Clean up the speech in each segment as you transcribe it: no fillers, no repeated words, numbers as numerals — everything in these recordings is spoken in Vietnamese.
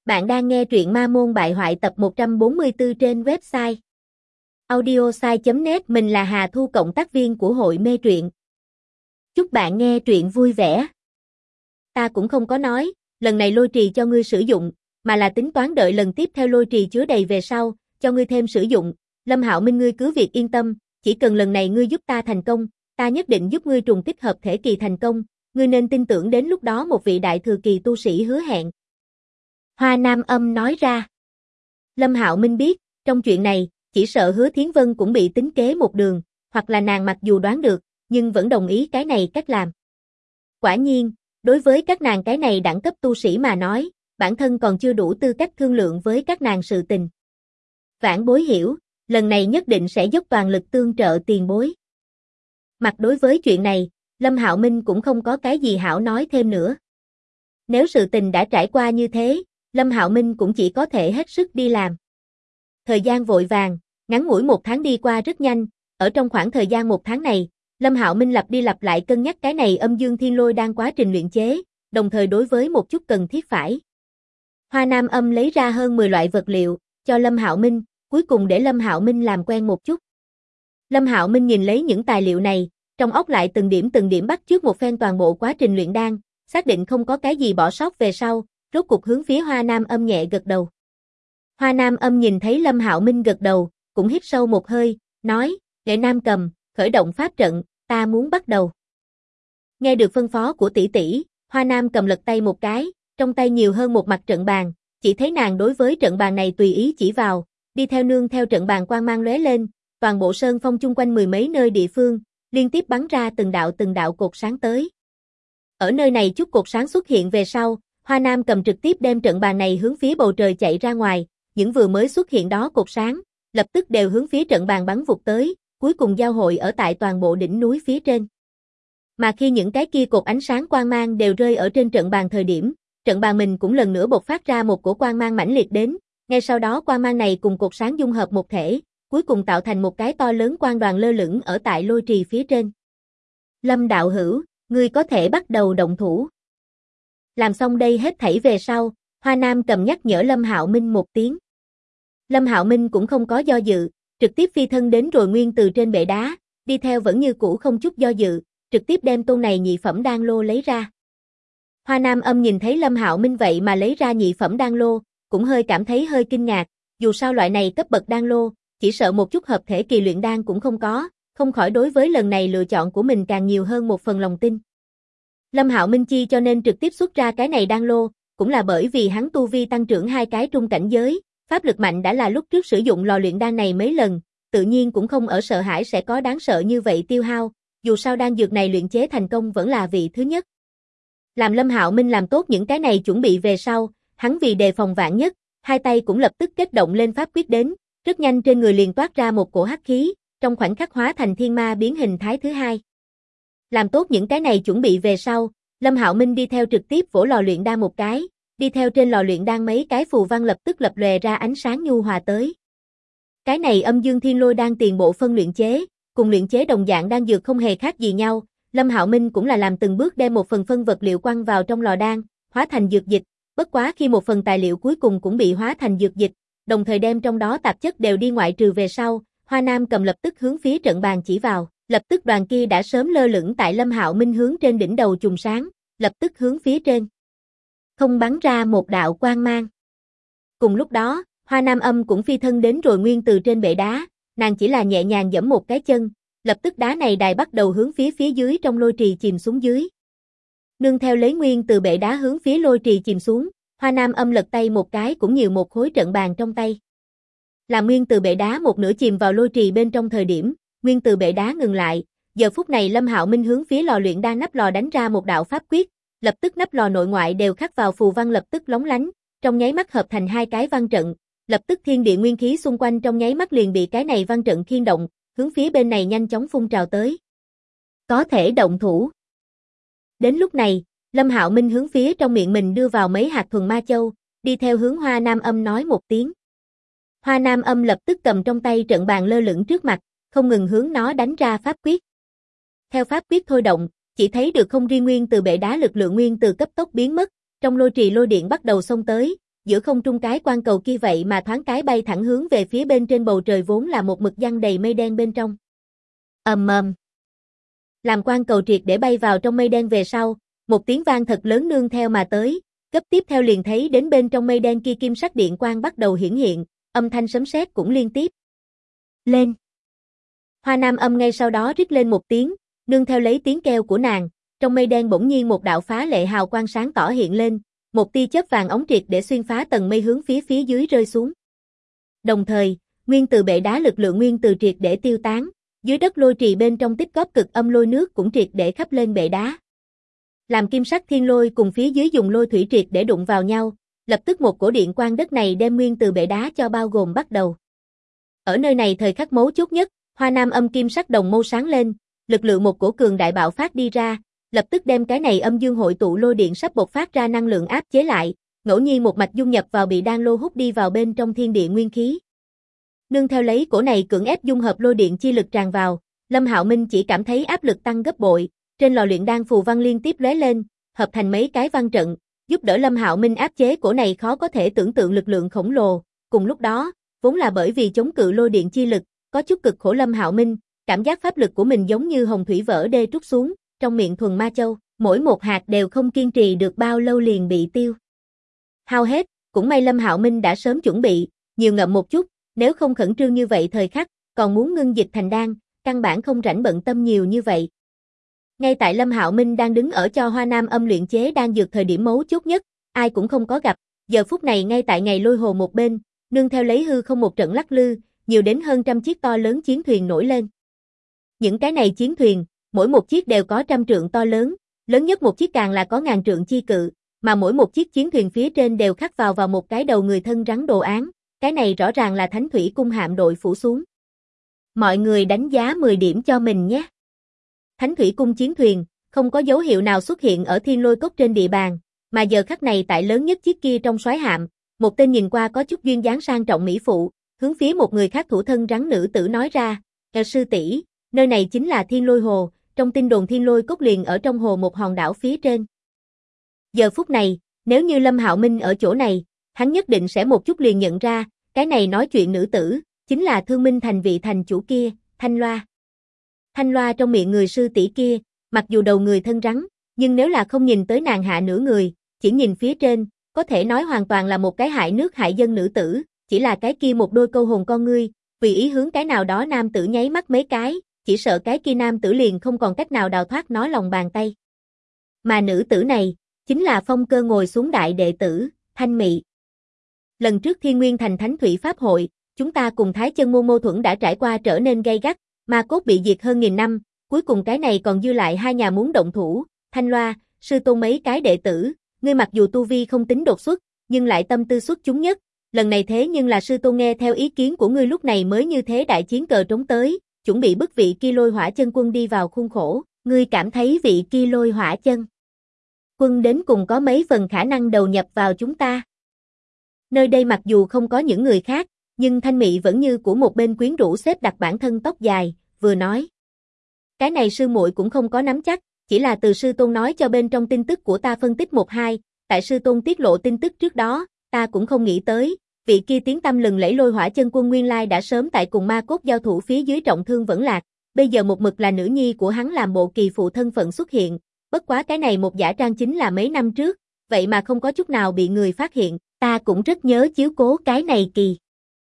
Bạn đang nghe truyện Ma Môn Bại Hoại tập 144 trên website audiosai.net. Mình là Hà Thu, cộng tác viên của hội mê truyện. Chúc bạn nghe truyện vui vẻ. Ta cũng không có nói, lần này lôi trì cho ngươi sử dụng, mà là tính toán đợi lần tiếp theo lôi trì chứa đầy về sau, cho ngươi thêm sử dụng. Lâm Hạo Minh, ngươi cứ việc yên tâm, chỉ cần lần này ngươi giúp ta thành công, ta nhất định giúp ngươi trùng kích hợp thể kỳ thành công, ngươi nên tin tưởng đến lúc đó một vị đại thừa kỳ tu sĩ hứa hẹn. Hoa Nam Âm nói ra. Lâm Hạo Minh biết, trong chuyện này, chỉ sợ Hứa Thiến Vân cũng bị tính kế một đường, hoặc là nàng mặc dù đoán được, nhưng vẫn đồng ý cái này cách làm. Quả nhiên, đối với các nàng cái này đẳng cấp tu sĩ mà nói, bản thân còn chưa đủ tư cách thương lượng với các nàng sự tình. Vãn bối hiểu, lần này nhất định sẽ dốc toàn lực tương trợ tiền bối. Mặt đối với chuyện này, Lâm Hạo Minh cũng không có cái gì hảo nói thêm nữa. Nếu sự tình đã trải qua như thế, Lâm Hạo Minh cũng chỉ có thể hết sức đi làm. Thời gian vội vàng, ngắn ngủi một tháng đi qua rất nhanh, ở trong khoảng thời gian một tháng này, Lâm Hạo Minh lặp đi lặp lại cân nhắc cái này âm dương thiên lôi đang quá trình luyện chế, đồng thời đối với một chút cần thiết phải. Hoa Nam Âm lấy ra hơn 10 loại vật liệu, cho Lâm Hạo Minh, cuối cùng để Lâm Hạo Minh làm quen một chút. Lâm Hạo Minh nhìn lấy những tài liệu này, trong óc lại từng điểm bắt chước một phen toàn bộ quá trình luyện đan, xác định không có cái gì bỏ sót về sau, rốt cuộc hướng phía Hoa Nam Âm nhẹ gật đầu. Hoa Nam Âm nhìn thấy Lâm Hạo Minh gật đầu, cũng hít sâu một hơi, nói, Nghệ Nam Cầm, khởi động pháp trận, ta muốn bắt đầu. Nghe được phân phó của tỷ tỷ, Hoa Nam Cầm lật tay một cái, trong tay nhiều hơn một mặt trận bàn, chỉ thấy nàng đối với trận bàn này tùy ý chỉ vào, đi theo nương theo trận bàn quang mang lóe lên, toàn bộ sơn phong chung quanh mười mấy nơi địa phương, liên tiếp bắn ra từng đạo cột sáng tới. Ở nơi này chút cột sáng xuất hiện về sau, Hoa Nam Cầm trực tiếp đem trận bàn này hướng phía bầu trời chạy ra ngoài, những vừa mới xuất hiện đó cột sáng, lập tức đều hướng phía trận bàn bắn vụt tới, cuối cùng giao hội ở tại toàn bộ đỉnh núi phía trên. Mà khi những cái kia cột ánh sáng quang mang đều rơi ở trên trận bàn thời điểm, trận bàn mình cũng lần nữa bộc phát ra một cổ quang mang mãnh liệt đến, ngay sau đó quang mang này cùng cột sáng dung hợp một thể, cuối cùng tạo thành một cái to lớn quang đoàn lơ lửng ở tại lôi trì phía trên. Lâm đạo hữu, ngươi có thể bắt đầu động thủ. Làm xong đây hết thảy về sau, Hoa Nam Cầm nhắc nhở Lâm Hạo Minh một tiếng. Lâm Hạo Minh cũng không có do dự, trực tiếp phi thân đến rồi nguyên từ trên bệ đá, đi theo vẫn như cũ không chút do dự, trực tiếp đem tôn này nhị phẩm đan lô lấy ra. Hoa Nam Âm nhìn thấy Lâm Hạo Minh vậy mà lấy ra nhị phẩm đan lô, cũng hơi cảm thấy hơi kinh ngạc, dù sao loại này cấp bậc đan lô, chỉ sợ một chút hợp thể kỳ luyện đan cũng không có, không khỏi đối với lần này lựa chọn của mình càng nhiều hơn một phần lòng tin. Lâm Hạo Minh chi cho nên trực tiếp xuất ra cái này đan lô, cũng là bởi vì hắn tu vi tăng trưởng 2 cái trung cảnh giới, pháp lực mạnh đã là lúc trước sử dụng lò luyện đan này mấy lần, tự nhiên cũng không ở sợ hãi sẽ có đáng sợ như vậy tiêu hao, dù sao đan dược này luyện chế thành công vẫn là vị thứ nhất. Làm Lâm Hạo Minh làm tốt những cái này chuẩn bị về sau, hắn vì đề phòng vạn nhất, hai tay cũng lập tức kết động lên pháp quyết đến, rất nhanh trên người liền toát ra một cổ hắc khí, trong khoảnh khắc hóa thành thiên ma biến hình thái thứ hai. Làm tốt những cái này chuẩn bị về sau, Lâm Hạo Minh đi theo trực tiếp vỗ lò luyện đan một cái, đi theo trên lò luyện đan mấy cái phù văn lập tức lập lòe ra ánh sáng nhu hòa tới. Cái này âm dương thiên lôi đan tiền bộ phân luyện chế, cùng luyện chế đồng dạng đan dược không hề khác gì nhau, Lâm Hạo Minh cũng là làm từng bước đem một phần phân vật liệu quăng vào trong lò đan, hóa thành dược dịch, bất quá khi một phần tài liệu cuối cùng cũng bị hóa thành dược dịch, đồng thời đem trong đó tạp chất đều đi ngoại trừ về sau, Hoa Nam Cầm lập tức hướng phía trận bàn chỉ vào, lập tức đoàn kia đã sớm lơ lửng tại Lâm Hạo Minh hướng trên đỉnh đầu chùm sáng, lập tức hướng phía trên không bắn ra một đạo quang mang. Cùng lúc đó, Hoa Nam Âm cũng phi thân đến rồi nguyên từ trên bệ đá, nàng chỉ là nhẹ nhàng giẫm một cái chân, lập tức đá này đài bắt đầu hướng phía dưới trong lôi trì chìm xuống dưới. Nương theo lấy nguyên từ bệ đá hướng phía lôi trì chìm xuống, Hoa Nam Âm lật tay một cái cũng nhiều một khối trận bàn trong tay. Làm nguyên từ bệ đá một nửa chìm vào lôi trì bên trong thời điểm, nguyên từ bệ đá ngừng lại, giờ phút này Lâm Hạo Minh hướng phía lò luyện đan nắp lò đánh ra một đạo pháp quyết, lập tức nắp lò nội ngoại đều khắc vào phù văn lập tức lóng lánh, trong nháy mắt hợp thành hai cái văn trận, lập tức thiên địa nguyên khí xung quanh trong nháy mắt liền bị cái này văn trận khiên động, hướng phía bên này nhanh chóng phun trào tới. Có thể động thủ. Đến lúc này, Lâm Hạo Minh hướng phía trong miệng mình đưa vào mấy hạt thuần ma châu, đi theo hướng Hoa Nam Âm nói một tiếng. Hoa Nam Âm lập tức cầm trong tay trận bàn lơ lửng trước mặt, không ngừng hướng nó đánh ra pháp quyết. Theo pháp quyết thôi động, chỉ thấy được không riêng nguyên từ bệ đá lực lượng nguyên từ cấp tốc biến mất, trong lôi trì lôi điện bắt đầu xông tới, giữa không trung cái quan cầu kia vậy mà thoáng cái bay thẳng hướng về phía bên trên bầu trời vốn là một mực giăng đầy mây đen bên trong. Ầm ầm. Làm quan cầu triệt để bay vào trong mây đen về sau, một tiếng vang thật lớn nương theo mà tới, cấp tiếp theo liền thấy đến bên trong mây đen kia kim sắc điện quang bắt đầu hiển hiện, âm thanh sấm sét cũng liên tiếp lên. Hoa Nam Âm ngay sau đó rít lên một tiếng, nương theo lấy tiếng kêu của nàng, trong mây đen bỗng nhiên một đạo phá lệ hào quang sáng tỏ hiện lên, một tia chớp vàng óng triệt để xuyên phá tầng mây hướng phía dưới rơi xuống. Đồng thời, nguyên từ bệ đá lực lượng nguyên từ triệt để tiêu tán, dưới đất lôi trì bên trong tích góp cực âm lôi nước cũng triệt để khắp lên bệ đá. Làm kim sắc thiên lôi cùng phía dưới dùng lôi thủy triệt để đụng vào nhau, lập tức một cổ điện quang đất này đem nguyên từ bệ đá cho bao gồm bắt đầu. Ở nơi này thời khắc mấu chốt nhất, Hoa Nam Âm kim sắc đồng mâu sáng lên, lực lượng một cổ cường đại bạo phát đi ra, lập tức đem cái này âm dương hội tụ lôi điện sắp bộc phát ra năng lượng áp chế lại, ngẫu nhiên một mạch dung nhập vào bị đan lô hút đi vào bên trong thiên địa nguyên khí. Nương theo lấy cổ này cưỡng ép dung hợp lôi điện chi lực tràn vào, Lâm Hạo Minh chỉ cảm thấy áp lực tăng gấp bội, trên lò luyện đan phù văn liên tiếp lóe lên, hợp thành mấy cái văn trận, giúp đỡ Lâm Hạo Minh áp chế cổ này khó có thể tưởng tượng lực lượng khổng lồ. Cùng lúc đó, vốn là bởi vì chống cự lôi điện chi lực, có chút cực khổ Lâm Hạo Minh, cảm giác pháp lực của mình giống như hồng thủy vỡ đê trút xuống, trong miệng thuần ma châu, mỗi một hạt đều không kiên trì được bao lâu liền bị tiêu hao hết, cũng may Lâm Hạo Minh đã sớm chuẩn bị, nhiều ngậm một chút, nếu không khẩn trương như vậy thời khắc, còn muốn ngưng dịch thành đan, căn bản không rảnh bận tâm nhiều như vậy. Ngay tại Lâm Hạo Minh đang đứng ở cho Hoa Nam Âm luyện chế đan dược thời điểm mấu chốt nhất, ai cũng không có gặp, giờ phút này ngay tại ngày lôi hồ một bên, nương theo lấy hư không một trận lắc lư, nhiều đến hơn trăm chiếc to lớn chiến thuyền nổi lên. Những cái này chiến thuyền, mỗi một chiếc đều có trăm trượng to lớn, lớn nhất một chiếc càng là có ngàn trượng chi cự, mà mỗi một chiếc chiến thuyền phía trên đều khắc vào một cái đầu người thân rắn đồ án, cái này rõ ràng là Thánh Thủy Cung hạm đội phủ xuống. Mọi người đánh giá 10 điểm cho mình nhé. Thánh Thủy Cung chiến thuyền, không có dấu hiệu nào xuất hiện ở Thiên Lôi Cốc trên địa bàn, mà giờ khắc này tại lớn nhất chiếc kia trong soái hạm, một tên nhìn qua có chút duyên dáng sang trọng mỹ phụ, hướng phía một người khác thủ thân rắn nữ tử nói ra, sư tỷ, nơi này chính là Thiên Lôi Hồ, trong tin đồn Thiên Lôi Cốc liền ở trong hồ một hòn đảo phía trên. Giờ phút này, nếu như Lâm Hạo Minh ở chỗ này, hắn nhất định sẽ một chút liền nhận ra, cái này nói chuyện nữ tử, chính là Thương Minh Thành vị thành chủ kia, Thanh Loa. Thanh Loa trong miệng người sư tỷ kia, mặc dù đầu người thân rắn, nhưng nếu là không nhìn tới nàng hạ nửa người, chỉ nhìn phía trên, có thể nói hoàn toàn là một cái hại nước hại dân nữ tử, chỉ là cái kia một đôi câu hồn con ngươi, vì ý hướng cái nào đó nam tử nháy mắt mấy cái, chỉ sợ cái kia nam tử liền không còn cách nào đào thoát nó lòng bàn tay. Mà nữ tử này, chính là Phong Cơ ngồi xuống đại đệ tử, Thanh Mị. Lần trước Thiên Nguyên Thành Thánh Thủy Pháp hội, chúng ta cùng Thái Chân mâu thuẫn đã trải qua trở nên gay gắt, ma cốt bị diệt hơn 1000 năm, cuối cùng cái này còn dư lại hai nhà muốn động thủ, Thanh Loa, sư tôn mấy cái đệ tử, ngươi mặc dù tu vi không tính đột xuất, nhưng lại tâm tư xuất chúng nhất, lần này thế nhưng là sư tôn nghe theo ý kiến của ngươi lúc này mới như thế đại chiến cờ trống tới, chuẩn bị bức vị kia Lôi Hỏa Chân Quân đi vào khuôn khổ, ngươi cảm thấy vị kia Lôi Hỏa Chân Quân đến cùng có mấy phần khả năng đầu nhập vào chúng ta. Nơi đây mặc dù không có những người khác, nhưng Thanh Mị vẫn như của một bên quyến rũ xếp đặt bản thân tóc dài, vừa nói. Cái này sư muội cũng không có nắm chắc, chỉ là từ sư tôn nói cho bên trong tin tức của ta phân tích 1-2, tại sư tôn tiết lộ tin tức trước đó, ta cũng không nghĩ tới, vị kia tiếng tăm lừng lẫy Lôi Hỏa Chân Quân nguyên lai đã sớm tại cùng ma cốt giao thủ phía dưới trọng thương vẫn lạc, bây giờ một mực là nữ nhi của hắn làm bộ kỳ phụ thân phận xuất hiện, bất quá cái này một giả trang chính là mấy năm trước, vậy mà không có chút nào bị người phát hiện, ta cũng rất nhớ chiếu cố cái này kỳ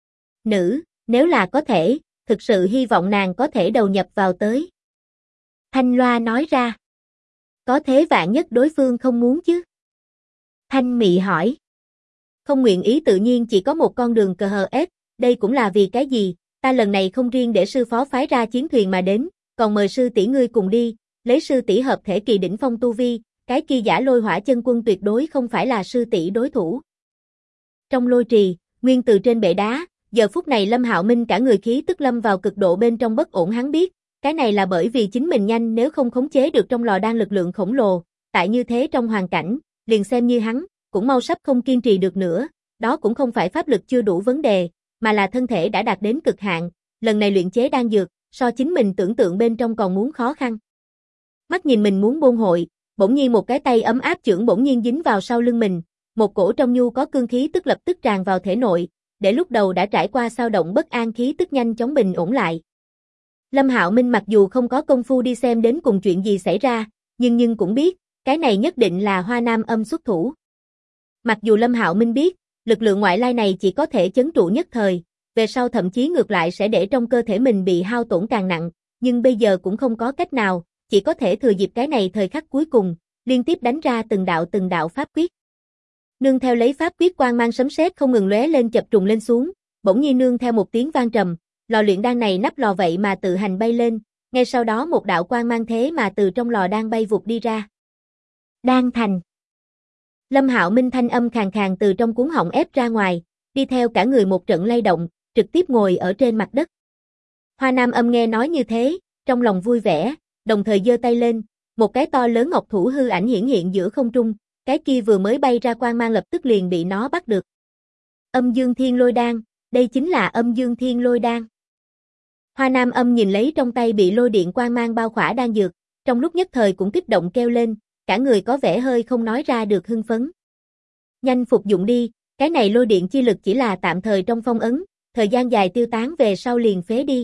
nữ, nếu là có thể, thực sự hy vọng nàng có thể đầu nhập vào tới. Thanh Loa nói ra. Có thế vạn nhất đối phương không muốn chứ? Thanh Mị hỏi. Không nguyện ý tự nhiên chỉ có một con đường cờ hờ ép, đây cũng là vì cái gì, ta lần này không riêng để sư phó phái ra chiến thuyền mà đến, còn mời sư tỷ ngươi cùng đi, lấy sư tỷ hợp thể kỳ đỉnh phong tu vi, cái kia giả Lôi Hỏa Chân Quân tuyệt đối không phải là sư tỷ đối thủ. Trong lôi trì, nguyên từ trên bệ đá, giờ phút này Lâm Hạo Minh cả người khí tức lâm vào cực độ bên trong bất ổn, hắn biết, cái này là bởi vì chính mình nhanh, nếu không khống chế được trong lò đan lực lượng khổng lồ, tại như thế trong hoàn cảnh, liền xem như hắn, cũng mau sắp không kiên trì được nữa, đó cũng không phải pháp lực chưa đủ vấn đề, mà là thân thể đã đạt đến cực hạn, lần này luyện chế đan dược, so chính mình tưởng tượng bên trong còn muốn khó khăn. Mắt nhìn mình muốn buông hội, bỗng nhiên một cái tay ấm áp chưởng bỗng nhiên dính vào sau lưng mình, một cổ trong nhu có cương khí tức lập tức tràn vào thể nội, để lúc đầu đã trải qua xao động bất an khí tức nhanh chóng bình ổn lại. Lâm Hạo Minh mặc dù không có công phu đi xem đến cùng chuyện gì xảy ra, nhưng cũng biết, cái này nhất định là Hoa Nam Âm xuất thủ. Mặc dù Lâm Hạo Minh biết, lực lượng ngoại lai này chỉ có thể trấn trụ nhất thời, về sau thậm chí ngược lại sẽ để trong cơ thể mình bị hao tổn càng nặng, nhưng bây giờ cũng không có cách nào, chỉ có thể thừa dịp cái này thời khắc cuối cùng, liên tiếp đánh ra từng đạo pháp quyết. Nương theo lấy pháp quyết quang mang sấm sét không ngừng lóe lên chập trùng lên xuống, bỗng nhiên nương theo một tiếng vang trầm, lò luyện đan này nắp lò vậy mà tự hành bay lên, ngay sau đó một đạo quang mang thế mà từ trong lò đan bay vụt đi ra. Đan thành. Lâm Hạo Minh thanh âm khàn khàn từ trong cuống họng ép ra ngoài, đi theo cả người một trận lay động, trực tiếp ngồi ở trên mặt đất. Hoa Nam Âm nghe nói như thế, trong lòng vui vẻ, đồng thời giơ tay lên, một cái to lớn ngọc thủ hư ảnh hiển hiện giữa không trung, cái kia vừa mới bay ra quang mang lập tức liền bị nó bắt được. Âm Dương Thiên Lôi Đan, đây chính là Âm Dương Thiên Lôi Đan. Hoa Nam Âm nhìn lấy trong tay bị lôi điện quang mang bao khỏa đan dược, trong lúc nhất thời cũng kích động kêu lên, cả người có vẻ hơi không nói ra được hưng phấn. Nhanh phục dụng đi, cái này lôi điện chi lực chỉ là tạm thời trong phong ấn, thời gian dài tiêu tán về sau liền phế đi.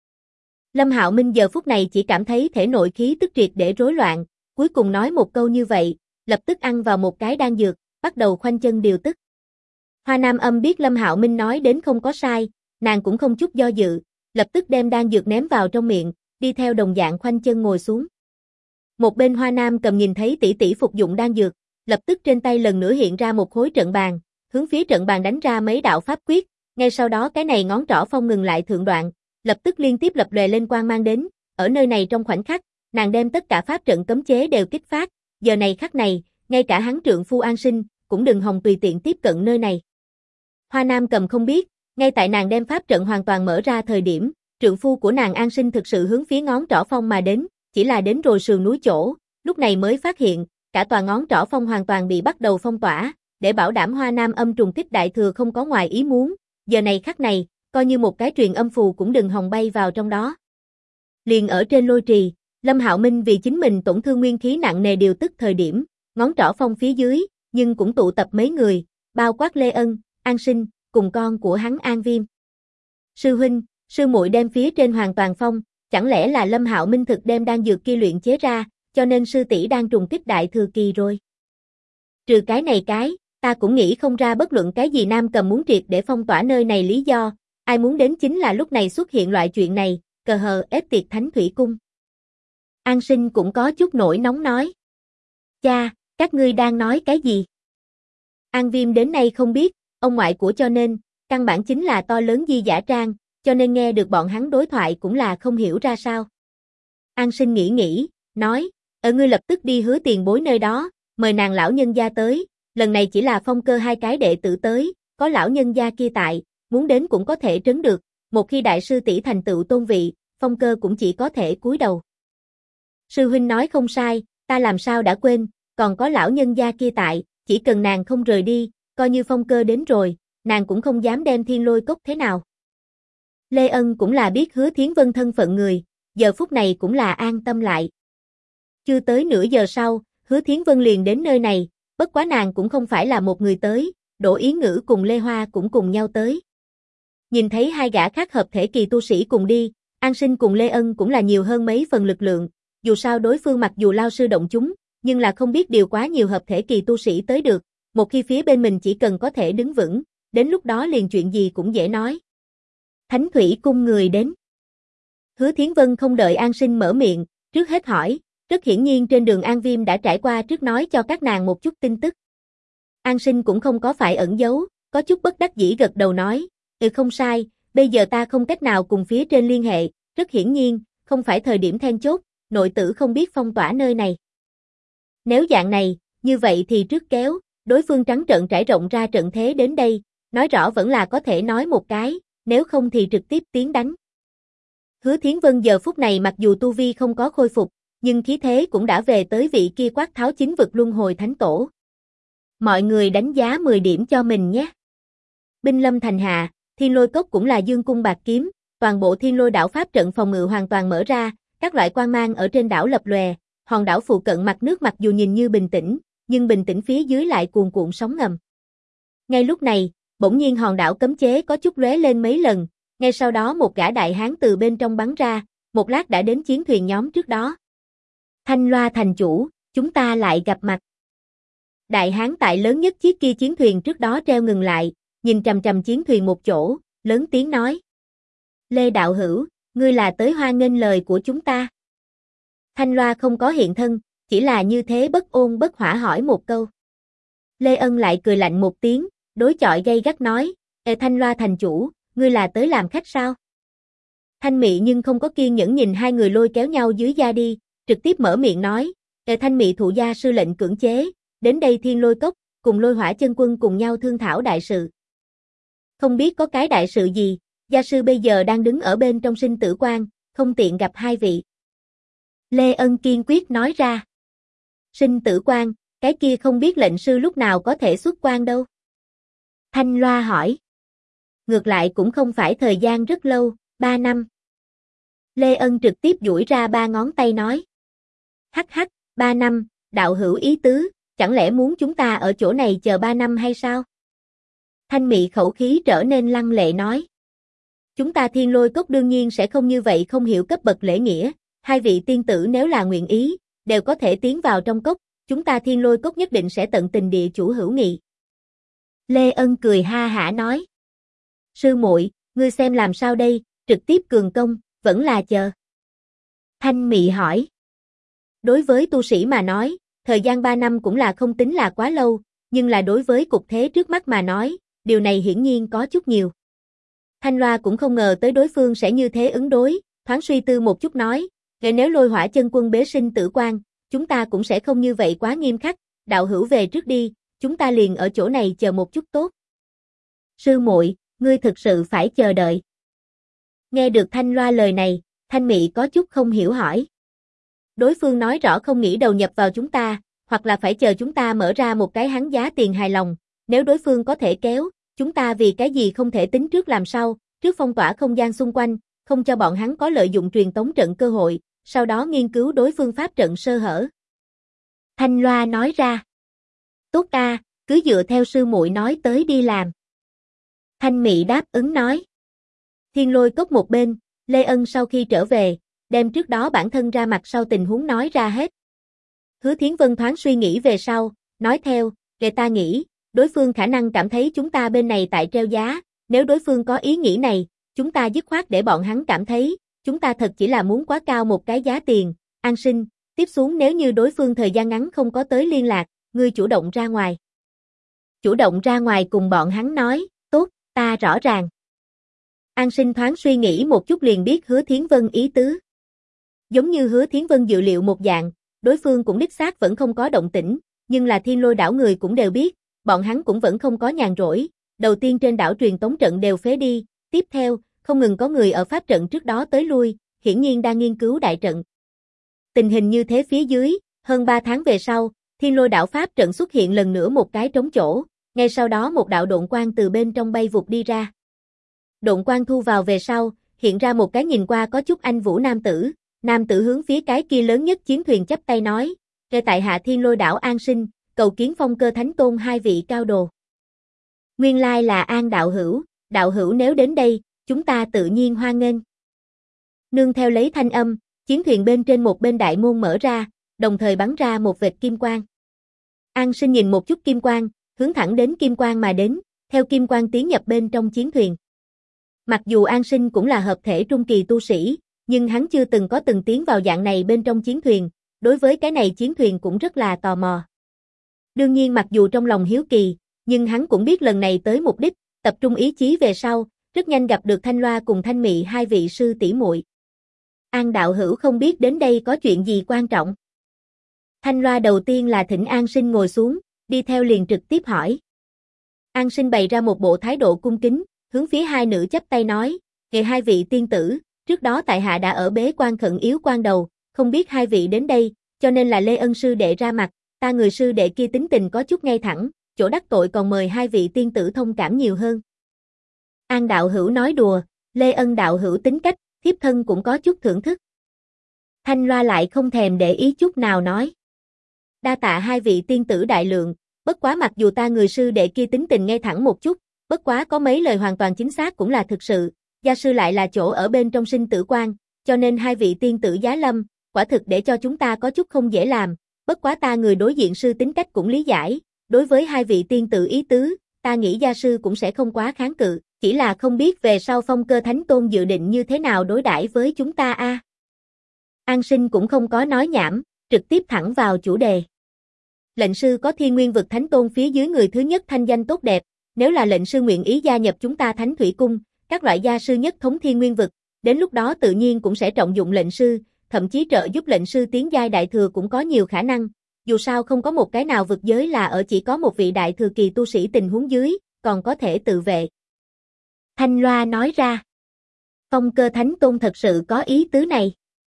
Lâm Hạo Minh giờ phút này chỉ cảm thấy thể nội khí tức triệt để rối loạn, cuối cùng nói một câu như vậy, lập tức ăn vào một cái đan dược, bắt đầu khoanh chân điều tức. Hoa Nam Âm biết Lâm Hạo Minh nói đến không có sai, nàng cũng không chút do dự, lập tức đem đan dược ném vào trong miệng, đi theo đồng dạng khoanh chân ngồi xuống. Một bên Hoa Nam cầm nhìn thấy tỷ tỷ phục dụng đan dược, lập tức trên tay lần nữa hiện ra một khối trận bàn, hướng phía trận bàn đánh ra mấy đạo pháp quyết, ngay sau đó cái này ngón trỏ phong ngừng lại thượng đoạn, lập tức liên tiếp lập lòe lên quang mang đến, ở nơi này trong khoảnh khắc, nàng đem tất cả pháp trận cấm chế đều kích phát, giờ này khắc này, ngay cả hắn trượng phu An Sinh, cũng đừng hòng tùy tiện tiếp cận nơi này. Hoa Nam cầm không biết, ngay tại nàng đem pháp trận hoàn toàn mở ra thời điểm, trượng phu của nàng An Sinh thực sự hướng phía ngón trỏ phong mà đến, chỉ là đến rồi sườn núi chỗ, lúc này mới phát hiện, cả tòa ngón trỏ phong hoàn toàn bị bắt đầu phong tỏa, để bảo đảm Hoa Nam Âm trùng kích đại thừa không có ngoài ý muốn, giờ này khắc này, coi như một cái truyền âm phù cũng đừng hòng bay vào trong đó. Liền ở trên lôi trì, Lâm Hạo Minh vì chính mình tổn thương nguyên khí nặng nề điều tức thời điểm, ngón trỏ phong phía dưới, nhưng cũng tụ tập mấy người, bao quát Lê Ân, An Sinh, cùng con của hắn An Viêm. Sư huynh, sư muội đem phía trên hoàn toàn phong, chẳng lẽ là Lâm Hạo Minh thực đem đan dược kia luyện chế ra, cho nên sư tỷ đang trùng kích đại thừa kỳ rồi. Trừ cái này ta cũng nghĩ không ra bất luận cái gì Nam Cầm muốn triệt để phong tỏa nơi này lý do, ai muốn đến chính là lúc này xuất hiện loại chuyện này, cờ hờ ép tiệt Thánh Thủy Cung. An Sinh cũng có chút nổi nóng nói. Cha, các ngươi đang nói cái gì? An Viêm đến nay không biết, ông ngoại của cho nên, căn bản chính là to lớn Di Dã Trang, cho nên nghe được bọn hắn đối thoại cũng là không hiểu ra sao. An Sinh nghĩ, nói, ngươi lập tức đi Hứa tiền bối nơi đó, mời nàng lão nhân gia tới, lần này chỉ là phong cơ hai cái đệ tử tới, có lão nhân gia kia tại, muốn đến cũng có thể trấn được, một khi đại sư tỷ thành tựu tôn vị, phong cơ cũng chỉ có thể cúi đầu. Sư huynh nói không sai, ta làm sao đã quên, còn có lão nhân gia kia tại, chỉ cần nàng không rời đi, coi như phong cơ đến rồi, nàng cũng không dám đem Thiên Lôi Cốc thế nào. Lê Ân cũng là biết Hứa Thiến Vân thân phận người, giờ phút này cũng là an tâm lại. Chưa tới nửa giờ sau, Hứa Thiến Vân liền đến nơi này, bất quá nàng cũng không phải là một người tới, Đỗ Ý Ngữ cùng Lê Hoa cũng cùng nhau tới. Nhìn thấy hai gã khác hợp thể kỳ tu sĩ cùng đi, An Sinh cùng Lê Ân cũng là nhiều hơn mấy phần lực lượng, dù sao đối phương mặc dù lao sư động chúng, nhưng là không biết điều quá nhiều hợp thể kỳ tu sĩ tới được, một khi phía bên mình chỉ cần có thể đứng vững, đến lúc đó liền chuyện gì cũng dễ nói. Thánh Thủy Cung người đến. Hứa Thiến Vân không đợi An Sinh mở miệng, trước hết hỏi, rất hiển nhiên trên đường An Viêm đã trải qua trước nói cho các nàng một chút tin tức. An Sinh cũng không có phải ẩn giấu, có chút bất đắc dĩ gật đầu nói, không sai, bây giờ ta không cách nào cùng phía trên liên hệ, rất hiển nhiên, không phải thời điểm then chốt, nội tử không biết phong tỏa nơi này. Nếu dạng này, như vậy thì trước kéo, đối phương trắng trợn trải rộng ra trận thế đến đây, nói rõ vẫn là có thể nói một cái, nếu không thì trực tiếp tiến đánh. Hứa Thiến Vân giờ phút này mặc dù tu vi không có khôi phục, nhưng khí thế cũng đã về tới vị kia quát tháo chính vực luân hồi thánh tổ. Mọi người đánh giá 10 điểm cho mình nhé. Binh lâm thành hạ, Thiên Lôi Cốc cũng là dương cung bạc kiếm, toàn bộ Thiên Lôi đảo pháp trận phòng ngự hoàn toàn mở ra, các loại quang mang ở trên đảo lập lòe, hòn đảo phụ cận mặt nước mặc dù nhìn như bình tĩnh, nhưng bình tĩnh phía dưới lại cuồn cuộn sóng ngầm. Ngay lúc này, bỗng nhiên hòn đảo cấm chế có chút lóe lên mấy lần, ngay sau đó một gã đại hán từ bên trong bắn ra, một lát đã đến chiến thuyền nhóm trước đó. Thanh Loa thành chủ, chúng ta lại gặp mặt. Đại hán tại lớn nhất chiếc kia chiến thuyền trước đó treo ngừng lại, nhìn trầm trầm chiến thuyền một chỗ, lớn tiếng nói. Lê đạo hữu, ngươi là tới hoan nghênh lời của chúng ta. Thanh Loa không có hiện thân, chỉ là như thế bất ôn bất hỏa hỏi một câu. Lê Ân lại cười lạnh một tiếng, đối chọi gay gắt nói, Thanh Loa thành chủ, ngươi là tới làm khách sao? Thanh Mị nhưng không có kiên nhẫn nhìn hai người lôi kéo nhau dưới da đi, trực tiếp mở miệng nói, Thanh Mị thụ gia sư lệnh cưỡng chế, đến đây Thiên Lôi Cốc, cùng Lôi Hỏa chân quân cùng nhau thương thảo đại sự. Không biết có cái đại sự gì, gia sư bây giờ đang đứng ở bên trong sinh tử quan, không tiện gặp hai vị. Lê Ân kiên quyết nói ra. Sinh tử quan, cái kia không biết lệnh sư lúc nào có thể xuất quan đâu. Thanh Loa hỏi. Ngược lại cũng không phải thời gian rất lâu, 3 năm. Lê Ân trực tiếp duỗi ra 3 ngón tay nói. Hắc hắc, 3 năm, đạo hữu ý tứ, chẳng lẽ muốn chúng ta ở chỗ này chờ 3 năm hay sao? Thanh Mị khẩu khí trở nên lăng lệ nói. Chúng ta Thiên Lôi Cốc đương nhiên sẽ không như vậy không hiểu cấp bậc lễ nghĩa, hai vị tiên tử nếu là nguyện ý, đều có thể tiến vào trong cốc, chúng ta Thiên Lôi Cốc nhất định sẽ tận tình địa chủ hữu nghị. Lê Ân cười ha hả nói. Sư muội, ngươi xem làm sao đây, trực tiếp cường công, vẫn là chờ. Thanh Mị hỏi. Đối với tu sĩ mà nói, thời gian 3 năm cũng là không tính là quá lâu, nhưng là đối với cục thế trước mắt mà nói, điều này hiển nhiên có chút nhiều. Thanh Loa cũng không ngờ tới đối phương sẽ như thế ứng đối, thoáng suy tư một chút nói, nếu Lôi Hỏa chân quân bế sinh tử quan, chúng ta cũng sẽ không như vậy quá nghiêm khắc, đạo hữu về trước đi, chúng ta liền ở chỗ này chờ một chút tốt. Sư muội, ngươi thực sự phải chờ đợi. Nghe được Thanh Loa lời này, Thanh Mị có chút không hiểu hỏi. Đối phương nói rõ không nghĩ đầu nhập vào chúng ta, hoặc là phải chờ chúng ta mở ra một cái hắn giá tiền hài lòng, nếu đối phương có thể kéo, chúng ta vì cái gì không thể tính trước làm sao, trước phong tỏa không gian xung quanh, không cho bọn hắn có lợi dụng truyền tống trận cơ hội, sau đó nghiên cứu đối phương pháp trận sơ hở. Thanh Loa nói ra. Tốt a, cứ dựa theo sư muội nói tới đi làm. Thanh Mị đáp ứng nói. Thiên Lôi Cốc một bên, Lê Ân sau khi trở về, đem trước đó bản thân ra mặt sau tình huống nói ra hết. Hứa Thiến Vân thoáng suy nghĩ về sau, nói theo, người ta nghĩ, đối phương khả năng cảm thấy chúng ta bên này tại treo giá, nếu đối phương có ý nghĩ này, chúng ta dứt khoát để bọn hắn cảm thấy, chúng ta thật chỉ là muốn quá cao một cái giá tiền, An Sinh, tiếp xuống nếu như đối phương thời gian ngắn không có tới liên lạc, ngươi chủ động ra ngoài. Chủ động ra ngoài cùng bọn hắn nói, tốt, ta rõ ràng. An Sinh thoáng suy nghĩ một chút liền biết Hứa Thiến Vân ý tứ. Giống như Hứa Thiến Vân dự liệu một dạng, đối phương cũng đích xác vẫn không có động tĩnh, nhưng là Thiên Lôi đảo người cũng đều biết, bọn hắn cũng vẫn không có nhàn rỗi, đầu tiên trên đảo truyền tống trận đều phế đi, tiếp theo, không ngừng có người ở pháp trận trước đó tới lui, hiển nhiên đang nghiên cứu đại trận. Tình hình như thế phía dưới, hơn 3 tháng về sau, Thiên Lôi đảo pháp trận xuất hiện lần nữa một cái trống chỗ, ngay sau đó một đạo độn quang từ bên trong bay vụt đi ra. Độn quang thu vào về sau, hiện ra một cái nhìn qua có chút anh vũ nam tử hướng phía cái kia lớn nhất chiến thuyền chắp tay nói, "Kẻ tại hạ Thiên Lôi đảo An Sinh, cầu kiến Phong Cơ Thánh Tôn hai vị cao đồ." Nguyên lai là An đạo hữu nếu đến đây, chúng ta tự nhiên hoan nghênh. Nương theo lấy thanh âm, chiến thuyền bên trên một bên đại môn mở ra, đồng thời bắn ra một vệt kim quang. An Sinh nhìn một chút kim quang, hướng thẳng đến kim quang mà đến, theo kim quang tiến nhập bên trong chiến thuyền. Mặc dù An Sinh cũng là hợp thể trung kỳ tu sĩ, nhưng hắn chưa từng có từng tiến vào dạng này bên trong chiến thuyền, đối với cái này chiến thuyền cũng rất là tò mò. Đương nhiên mặc dù trong lòng hiếu kỳ, nhưng hắn cũng biết lần này tới mục đích, tập trung ý chí về sau, rất nhanh gặp được Thanh Loa cùng Thanh Mị hai vị sư tỷ muội. An đạo hữu không biết đến đây có chuyện gì quan trọng. Thanh Loa đầu tiên là thỉnh An Sinh ngồi xuống, đi theo liền trực tiếp hỏi. An Sinh bày ra một bộ thái độ cung kính, hướng phía hai nữ chắp tay nói, "Kệ hai vị tiên tử, trước đó tại hạ đã ở bế quan khẩn yếu quan đầu, không biết hai vị đến đây, cho nên là Lê Ân sư đệ ra mặt, ta người sư đệ kia tính tình có chút ngay thẳng, chỗ đắc tội còn mời hai vị tiên tử thông cảm nhiều hơn." An đạo hữu nói đùa, Lê Ân đạo hữu tính cách, thiếp thân cũng có chút thưởng thức. Thanh Loa lại không thèm để ý chút nào nói. Đa tạ hai vị tiên tử đại lượng, bất quá mặc dù ta người sư đệ kia tính tình ngay thẳng một chút, bất quá có mấy lời hoàn toàn chính xác cũng là thực sự, gia sư lại là chỗ ở bên trong sinh tử quan, cho nên hai vị tiên tử giá lâm, quả thực để cho chúng ta có chút không dễ làm, bất quá ta người đối diện sư tính cách cũng lý giải, đối với hai vị tiên tử ý tứ, ta nghĩ gia sư cũng sẽ không quá kháng cự, chỉ là không biết về sau Phong Cơ Thánh Tôn dự định như thế nào đối đãi với chúng ta a. An Sinh cũng không có nói nhảm, trực tiếp thẳng vào chủ đề. Lệnh sư có Thiên Nguyên Vực Thánh Tôn phía dưới người thứ nhất thanh danh tốt đẹp, nếu là lệnh sư nguyện ý gia nhập chúng ta Thánh Thủy Cung, các loại gia sư nhất thống Thiên Nguyên Vực, đến lúc đó tự nhiên cũng sẽ trọng dụng lệnh sư, thậm chí trợ giúp lệnh sư tiến giai đại thừa cũng có nhiều khả năng, dù sao không có một cái nào vực giới là ở chỉ có một vị đại thừa kỳ tu sĩ tình huống dưới, còn có thể tự vệ. Thanh Loa nói ra. Phong Cơ Thánh Tôn thật sự có ý tứ này.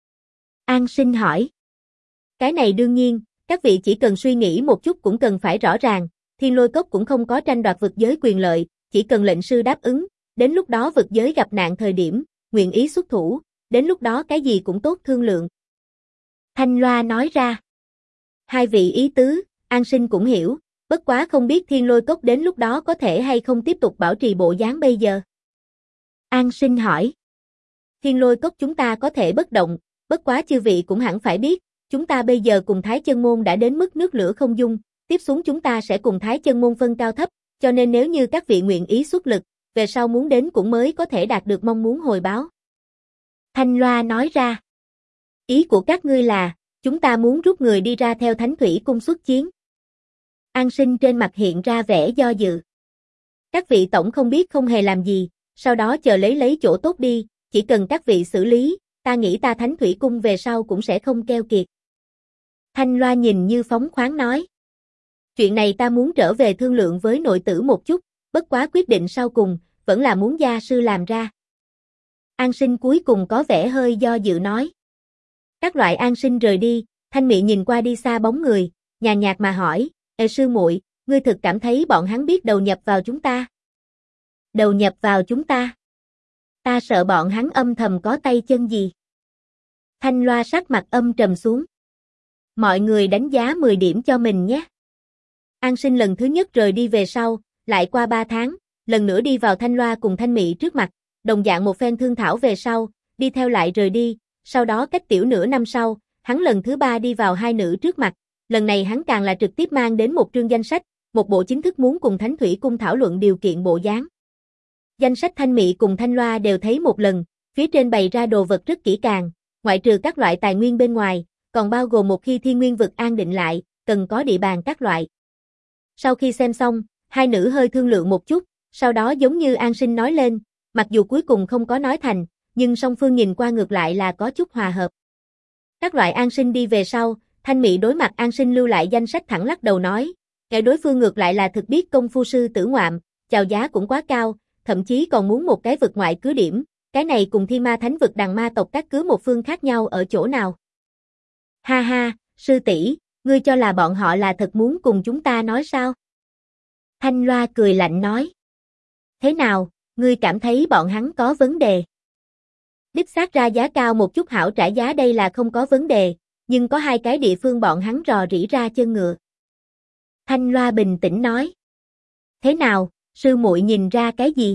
An Sinh hỏi. Cái này đương nhiên, các vị chỉ cần suy nghĩ một chút cũng cần phải rõ ràng, Thiên Lôi Cốc cũng không có tranh đoạt vực giới quyền lợi, chỉ cần lệnh sư đáp ứng, đến lúc đó vực giới gặp nạn thời điểm, nguyện ý xuất thủ, đến lúc đó cái gì cũng tốt thương lượng. Thanh Loa nói ra. Hai vị ý tứ, An Sinh cũng hiểu, bất quá không biết Thiên Lôi Cốc đến lúc đó có thể hay không tiếp tục bảo trì bộ dáng bây giờ. An Sinh hỏi. Thiên Lôi Cốc chúng ta có thể bất động, bất quá chư vị cũng hẳn phải biết, chúng ta bây giờ cùng Thái Chân Môn đã đến mức nước lửa không dung, tiếp xuống chúng ta sẽ cùng Thái Chân Môn phân cao thấp, cho nên nếu như các vị nguyện ý xuất lực, về sau muốn đến cũng mới có thể đạt được mong muốn hồi báo. Thanh Loa nói ra. Ý của các ngươi là, chúng ta muốn rút người đi ra theo Thánh Thủy Cung xuất chiến. An Sinh trên mặt hiện ra vẻ do dự. Các vị tổng không biết không hề làm gì, sau đó chờ lấy chỗ tốt đi, chỉ cần các vị xử lý, ta nghĩ ta Thánh Thủy Cung về sau cũng sẽ không keo kiệt. Thanh Loa nhìn như phóng khoáng nói. Chuyện này ta muốn trở về thương lượng với nội tử một chút, bất quá quyết định sau cùng, vẫn là muốn gia sư làm ra. An Sinh cuối cùng có vẻ hơi do dự nói. Các loại An Sinh rời đi, Thanh Mị nhìn qua đi xa bóng người, nhàn nhạt mà hỏi, Ê sư muội, ngươi thực cảm thấy bọn hắn biết đầu nhập vào chúng ta? Đầu nhập vào chúng ta? Ta sợ bọn hắn âm thầm có tay chân gì? Thanh Loa sắc mặt âm trầm xuống. Mọi người đánh giá 10 điểm cho mình nhé. An Sinh lần thứ nhất rời đi về sau, lại qua 3 tháng, lần nữa đi vào Thanh Loa cùng Thanh Mị trước mặt, đồng dạng một phen thương thảo về sau, đi theo lại rời đi, sau đó cách tiểu nửa năm sau, hắn lần thứ 3 đi vào hai nữ trước mặt, lần này hắn càng là trực tiếp mang đến một trương danh sách, một bộ chính thức muốn cùng Thánh Thủy Cung thảo luận điều kiện bộ dáng. Danh sách Thanh Mị cùng Thanh Loa đều thấy một lần, phía trên bày ra đồ vật rất kỹ càng, ngoại trừ các loại tài nguyên bên ngoài, còn bao gồm một khi Thiên Nguyên Vực an định lại, cần có địa bàn các loại. Sau khi xem xong, hai nữ hơi thương lượng một chút, sau đó giống như An Sinh nói lên, mặc dù cuối cùng không có nói thành, nhưng song phương nhìn qua ngược lại là có chút hòa hợp. Các loại An Sinh đi về sau, Thanh Mị đối mặt An Sinh lưu lại danh sách thẳng lắc đầu nói, kẻ đối phương ngược lại là thực biết công phu sư tử ngoạm, chào giá cũng quá cao, thậm chí còn muốn một cái vực ngoại cứ điểm, cái này cùng Thiên Ma Thánh Vực đằng ma tộc các cứ một phương khác nhau ở chỗ nào. Ha ha, sư tỷ, ngươi cho là bọn họ là thật muốn cùng chúng ta nói sao? Thanh Loa cười lạnh nói. Thế nào, ngươi cảm thấy bọn hắn có vấn đề? Đích xác ra giá cao một chút hảo trả giá đây là không có vấn đề, nhưng có hai cái địa phương bọn hắn rò rỉ ra chân ngựa. Thanh Loa bình tĩnh nói. Thế nào, sư muội nhìn ra cái gì?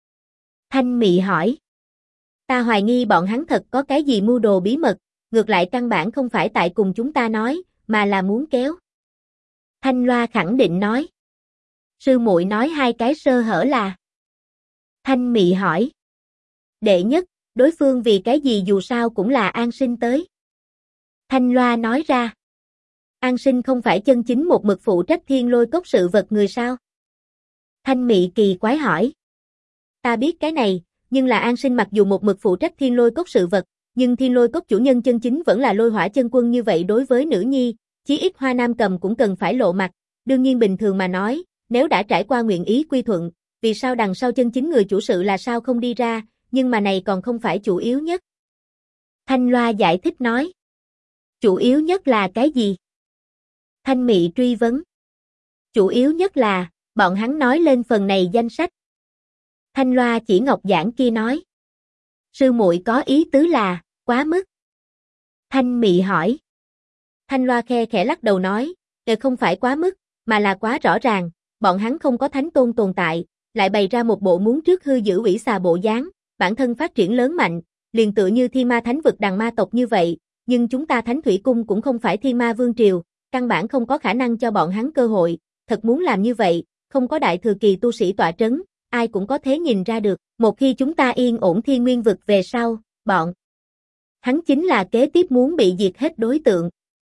Thanh Mị hỏi. Ta hoài nghi bọn hắn thật có cái gì mưu đồ bí mật, ngược lại căn bản không phải tại cùng chúng ta nói, mà là muốn kéo. Thanh Loa khẳng định nói. Sư muội nói hai cái sơ hở là. Thanh Mị hỏi. Đệ nhất, đối phương vì cái gì dù sao cũng là An Sinh tới. Thanh Loa nói ra. An Sinh không phải chân chính một mực phụ trách Thiên Lôi Cốc sự vật người sao? Thanh Mị kỳ quái hỏi. Ta biết cái này, nhưng là An Sinh mặc dù một mực phụ trách Thiên Lôi Cốc sự vật, nhưng Thiên Lôi Cốc chủ nhân chân chính vẫn là Lôi Hỏa Chân Quân như vậy đối với nữ nhi, chí ít Hoa Nam Cầm cũng cần phải lộ mặt, đương nhiên bình thường mà nói, nếu đã trải qua nguyện ý quy thuận, vì sao đằng sau chân chính người chủ sự là sao không đi ra, nhưng mà này còn không phải chủ yếu nhất. Thanh Loa giải thích nói. Chủ yếu nhất là cái gì? Thanh Mị truy vấn. Chủ yếu nhất là, bọn hắn nói lên phần này danh sách. Thanh Loa chỉ ngọc giảng kia nói. Sư muội có ý tứ là, quá mức. Thanh Mị hỏi. Thanh Loa khe khẽ lắc đầu nói, Không phải quá mức, mà là quá rõ ràng, bọn hắn không có thánh tôn tồn tại, lại bày ra một bộ muốn trước hư giữ ủy xà bộ dáng, bản thân phát triển lớn mạnh, liền tựa như thiên ma thánh vực đằng ma tộc như vậy, nhưng chúng ta Thánh Thủy Cung cũng không phải thiên ma vương triều, căn bản không có khả năng cho bọn hắn cơ hội, thật muốn làm như vậy, không có đại thừa kỳ tu sĩ tọa trấn, ai cũng có thể nhìn ra được, một khi chúng ta yên ổn thiên nguyên vực về sau, bọn hắn chính là kế tiếp muốn bị diệt hết đối tượng.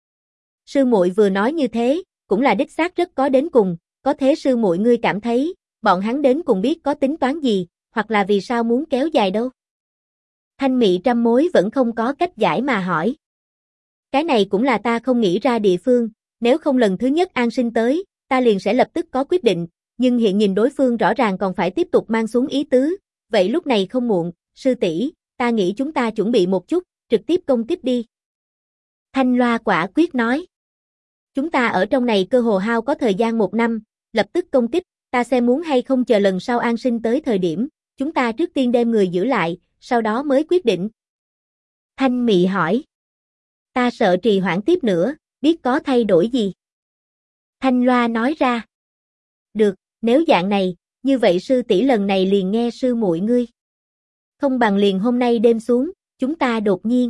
Sư muội vừa nói như thế, cũng là đích xác rất có đến cùng, có thế sư muội ngươi cảm thấy, bọn hắn đến cùng biết có tính toán gì, hoặc là vì sao muốn kéo dài đâu? Thanh Mị trăm mối vẫn không có cách giải mà hỏi. Cái này cũng là ta không nghĩ ra địa phương, nếu không lần thứ nhất An Sinh tới, ta liền sẽ lập tức có quyết định, nhưng hiện nhìn đối phương rõ ràng còn phải tiếp tục mang xuống ý tứ, vậy lúc này không muộn, sư tỷ, ta nghĩ chúng ta chuẩn bị một chút, trực tiếp công kích đi. Thanh Loa quả quyết nói. Chúng ta ở trong này cơ hồ hao có thời gian 1 năm, lập tức công kích, ta xem muốn hay không chờ lần sau An Sinh tới thời điểm, chúng ta trước tiên đem người giữ lại, sau đó mới quyết định. Thanh Mị hỏi. Ta sợ trì hoãn tiếp nữa, biết có thay đổi gì. Thanh Loa nói ra. Được, nếu dạng này, như vậy sư tỷ lần này liền nghe sư muội ngươi. Không bằng liền hôm nay đêm xuống, chúng ta đột nhiên.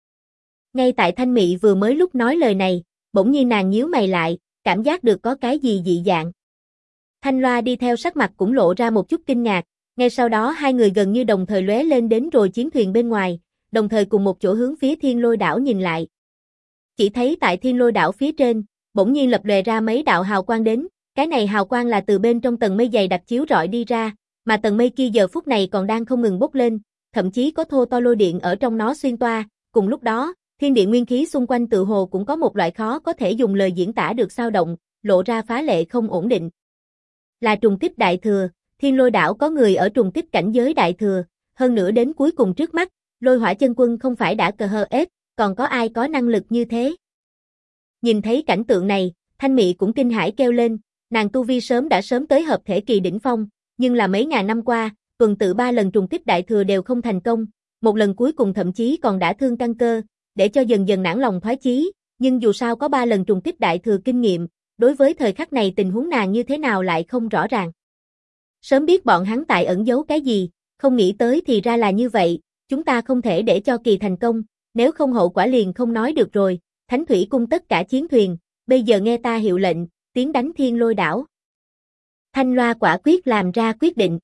Ngay tại Thanh Mị vừa mới lúc nói lời này, bỗng nhiên nàng nhíu mày lại, cảm giác được có cái gì dị dạng. Thanh Loa đi theo sắc mặt cũng lộ ra một chút kinh ngạc, ngay sau đó hai người gần như đồng thời lóe lên đến rồi chiến thuyền bên ngoài, đồng thời cùng một chỗ hướng phía Thiên Lôi đảo nhìn lại. Chỉ thấy tại Thiên Lôi đảo phía trên, bỗng nhiên lập lòe ra mấy đạo hào quang đến, cái này hào quang là từ bên trong tầng mây dày đặc chiếu rọi đi ra, mà tầng mây kia giờ phút này còn đang không ngừng bốc lên, thậm chí có thô to lôi điện ở trong nó xuyên toa, cùng lúc đó, thiên địa nguyên khí xung quanh tự hồ cũng có một loại khó có thể dùng lời diễn tả được xao động, lộ ra phá lệ không ổn định. Là trùng kích đại thừa, Thiên Lôi đảo có người ở trùng kích cảnh giới đại thừa, hơn nữa đến cuối cùng trước mắt, Lôi Hỏa chân quân không phải đã cờ hờ ết, còn có ai có năng lực như thế. Nhìn thấy cảnh tượng này, Thanh Mị cũng kinh hãi kêu lên, nàng tu vi sớm tới hợp thể kỳ đỉnh phong, nhưng là mấy ngàn năm qua, tuần tự 3 lần trùng kích đại thừa đều không thành công, một lần cuối cùng thậm chí còn đã thương căn cơ, để cho dần dần nản lòng thoái chí, nhưng dù sao có 3 lần trùng kích đại thừa kinh nghiệm, đối với thời khắc này tình huống nàng như thế nào lại không rõ ràng. Sớm biết bọn hắn tại ẩn giấu cái gì, không nghĩ tới thì ra là như vậy, chúng ta không thể để cho kỳ thành công, nếu không hậu quả liền không nói được rồi, Thánh Thủy Cung tất cả chiến thuyền, bây giờ nghe ta hiệu lệnh, tiến đánh Thiên Lôi đảo. Thanh Loa quả quyết làm ra quyết định.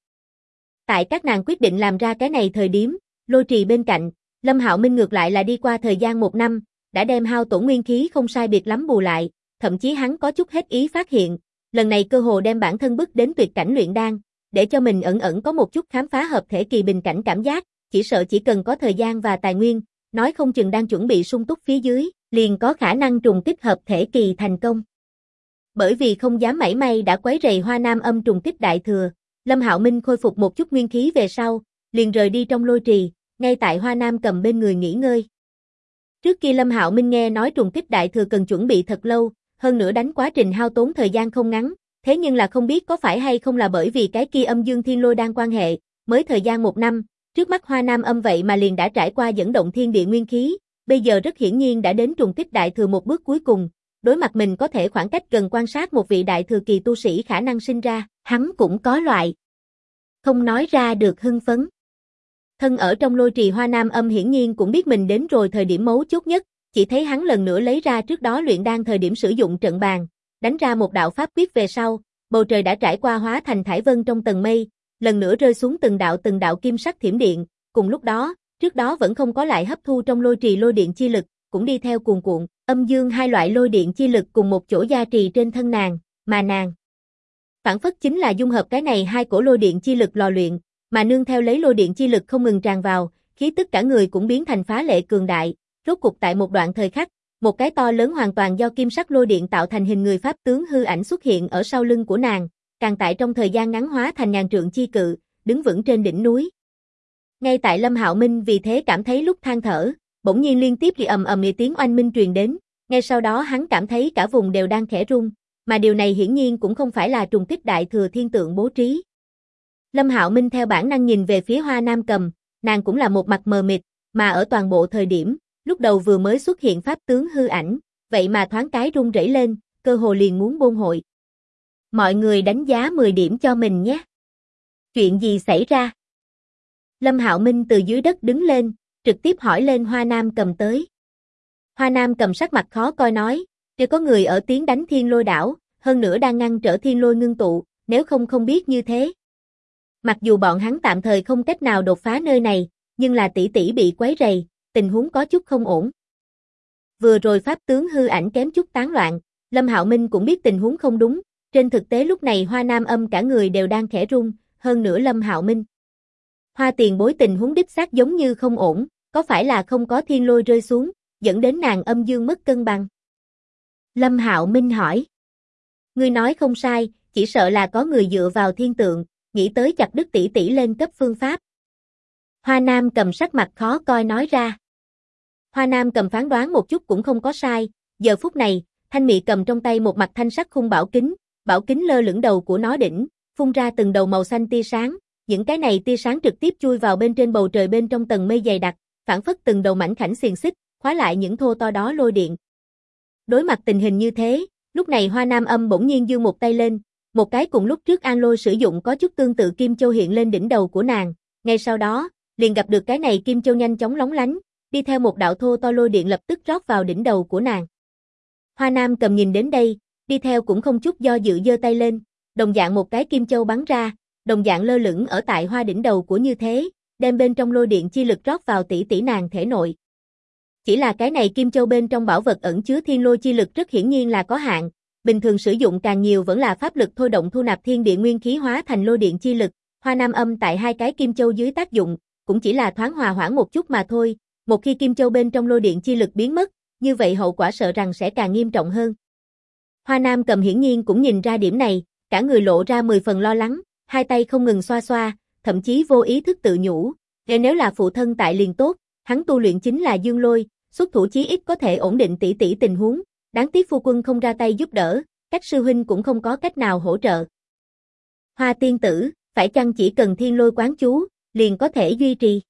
Tại các nàng quyết định làm ra cái này thời điểm, Lôi Trì bên cạnh, Lâm Hạo Minh ngược lại là đi qua thời gian 1 năm, đã đem hao tổn nguyên khí không sai biệt lắm bù lại, thậm chí hắn có chút hết ý phát hiện, lần này cơ hồ đem bản thân bức đến tuyệt cảnh luyện đan, để cho mình ẩn ẩn có một chút khám phá hợp thể kỳ bình cảnh cảm giác, chỉ sợ chỉ cần có thời gian và tài nguyên, nói không chừng đang chuẩn bị sung túc phía dưới, liền có khả năng trùng kích hợp thể kỳ thành công. Bởi vì không dám mảy may đã quấy rầy Hoa Nam âm trùng kích đại thừa, Lâm Hạo Minh khôi phục một chút nguyên khí về sau, liền rời đi trong Lôi Trì, ngay tại Hoa Nam cầm bên người nghỉ ngơi. Trước kia Lâm Hạo Minh nghe nói trùng kích đại thừa cần chuẩn bị thật lâu, hơn nữa đánh quá trình hao tốn thời gian không ngắn, thế nhưng là không biết có phải hay không là bởi vì cái kia âm dương thiên lôi đang quan hệ, mới thời gian 1 năm, trước mắt Hoa Nam âm vậy mà liền đã trải qua dẫn động thiên địa nguyên khí, bây giờ rất hiển nhiên đã đến trùng kích đại thừa một bước cuối cùng, đối mặt mình có thể khoảng cách gần quan sát một vị đại thừa kỳ tu sĩ khả năng sinh ra, hắn cũng có loại không nói ra được hưng phấn. Thân ở trong Lôi Trì Hoa Nam âm hiển nhiên cũng biết mình đến rồi thời điểm mấu chốt nhất, chỉ thấy hắn lần nữa lấy ra trước đó luyện đan thời điểm sử dụng trận bàn, đánh ra một đạo pháp quyết về sau, bầu trời đã trải qua hóa thành thải vân trong tầng mây, lần nữa rơi xuống từng đạo kim sắc thiểm điện, cùng lúc đó, trước đó vẫn không có lại hấp thu trong Lôi Trì lôi điện chi lực, cũng đi theo cuồn cuộn, âm dương hai loại lôi điện chi lực cùng một chỗ gia trì trên thân nàng, mà nàng phản phất chính là dung hợp cái này hai cổ lôi điện chi lực lò luyện, mà nương theo lấy lôi điện chi lực không ngừng tràn vào, khí tức cả người cũng biến thành phá lệ cường đại, rốt cục tại một đoạn thời khắc, một cái to lớn hoàn toàn do kim sắc lôi điện tạo thành hình người pháp tướng hư ảnh xuất hiện ở sau lưng của nàng, càng tại trong thời gian ngắn hóa thành ngàn trượng chi cự, đứng vững trên đỉnh núi. Ngay tại Lâm Hạo Minh vì thế cảm thấy lúc than thở, bỗng nhiên liên tiếp ầm ầm tiếng oanh minh truyền đến, ngay sau đó hắn cảm thấy cả vùng đều đang khẽ rung, mà điều này hiển nhiên cũng không phải là trùng kích đại thừa thiên tượng bố trí. Lâm Hạo Minh theo bản năng nhìn về phía Hoa Nam Cầm, nàng cũng là một mặt mờ mịt, mà ở toàn bộ thời điểm, lúc đầu vừa mới xuất hiện pháp tướng hư ảnh, vậy mà thoáng cái rung rẩy lên, cơ hồ liền muốn buông hội. Mọi người đánh giá 10 điểm cho mình nhé. Chuyện gì xảy ra? Lâm Hạo Minh từ dưới đất đứng lên, trực tiếp hỏi lên Hoa Nam Cầm tới. Hoa Nam Cầm sắc mặt khó coi nói, chưa có người ở tiến đánh Thiên Lôi đảo, hơn nữa đang ngăn trở Thiên Lôi ngưng tụ, nếu không biết như thế. Mặc dù bọn hắn tạm thời không cách nào đột phá nơi này, nhưng là tỷ tỷ bị quấy rầy, tình huống có chút không ổn. Vừa rồi pháp tướng hư ảnh kém chút tán loạn, Lâm Hạo Minh cũng biết tình huống không đúng, trên thực tế lúc này Hoa Nam Âm cả người đều đang khẽ run, hơn nữa Lâm Hạo Minh. Hoa tiền bối tình huống đích xác giống như không ổn, có phải là không có thiên lôi rơi xuống, dẫn đến nàng âm dương mất cân bằng? Lâm Hạo Minh hỏi. Ngươi nói không sai, chỉ sợ là có người dựa vào thiên tượng, nghĩ tới chặt đứt tỷ tỷ lên cấp phương pháp. Hoa Nam Cầm sắc mặt khó coi nói ra. Hoa Nam Cầm phán đoán một chút cũng không có sai, giờ phút này, Thanh Mị cầm trong tay một mặt thanh sắc khung bảo kính lơ lửng đầu của nó đỉnh, phun ra từng đầu màu xanh tia sáng, những cái này tia sáng trực tiếp chui vào bên trên bầu trời bên trong tầng mây dày đặc, phản phất từng đầu mảnh khảnh xiềng xích, khóa lại những thô to đó lôi điện. Đối mặt tình hình như thế, lúc này Hoa Nam Âm bỗng nhiên giương một tay lên, một cái cùng lúc trước An Lôi sử dụng có chút tương tự kim châu hiện lên đỉnh đầu của nàng, ngay sau đó, liền gặp được cái này kim châu nhanh chóng lóng lánh, đi theo một đạo thô to lôi điện lập tức rót vào đỉnh đầu của nàng. Hoa Nam Cầm nhìn đến đây, đi theo cũng không chút do dự giơ tay lên, đồng dạng một cái kim châu bắn ra, đồng dạng lơ lửng ở tại hoa đỉnh đầu của như thế, đem bên trong lôi điện chi lực rót vào tỷ tỷ nàng thể nội. Chỉ là cái này kim châu bên trong bảo vật ẩn chứa thiên lôi chi lực rất hiển nhiên là có hạn, bình thường sử dụng càng nhiều vẫn là pháp lực thôi động thu nạp thiên địa nguyên khí hóa thành lôi điện chi lực, Hoa Nam Âm tại hai cái kim châu dưới tác dụng, cũng chỉ là thoáng hòa hoãn một chút mà thôi, một khi kim châu bên trong lôi điện chi lực biến mất, như vậy hậu quả sợ rằng sẽ càng nghiêm trọng hơn. Hoa Nam Cầm hiển nhiên cũng nhìn ra điểm này, cả người lộ ra 10 phần lo lắng, hai tay không ngừng xoa xoa, thậm chí vô ý thức tự nhủ, nếu là phụ thân tại liền tốt, hắn tu luyện chính là dương lôi, xuất thủ chí ít có thể ổn định tỷ tỷ tình huống, đáng tiếc phu quân không ra tay giúp đỡ, các sư huynh cũng không có cách nào hỗ trợ. Hoa tiên tử, phải chăng chỉ cần thiên lôi quán chú, liền có thể duy trì?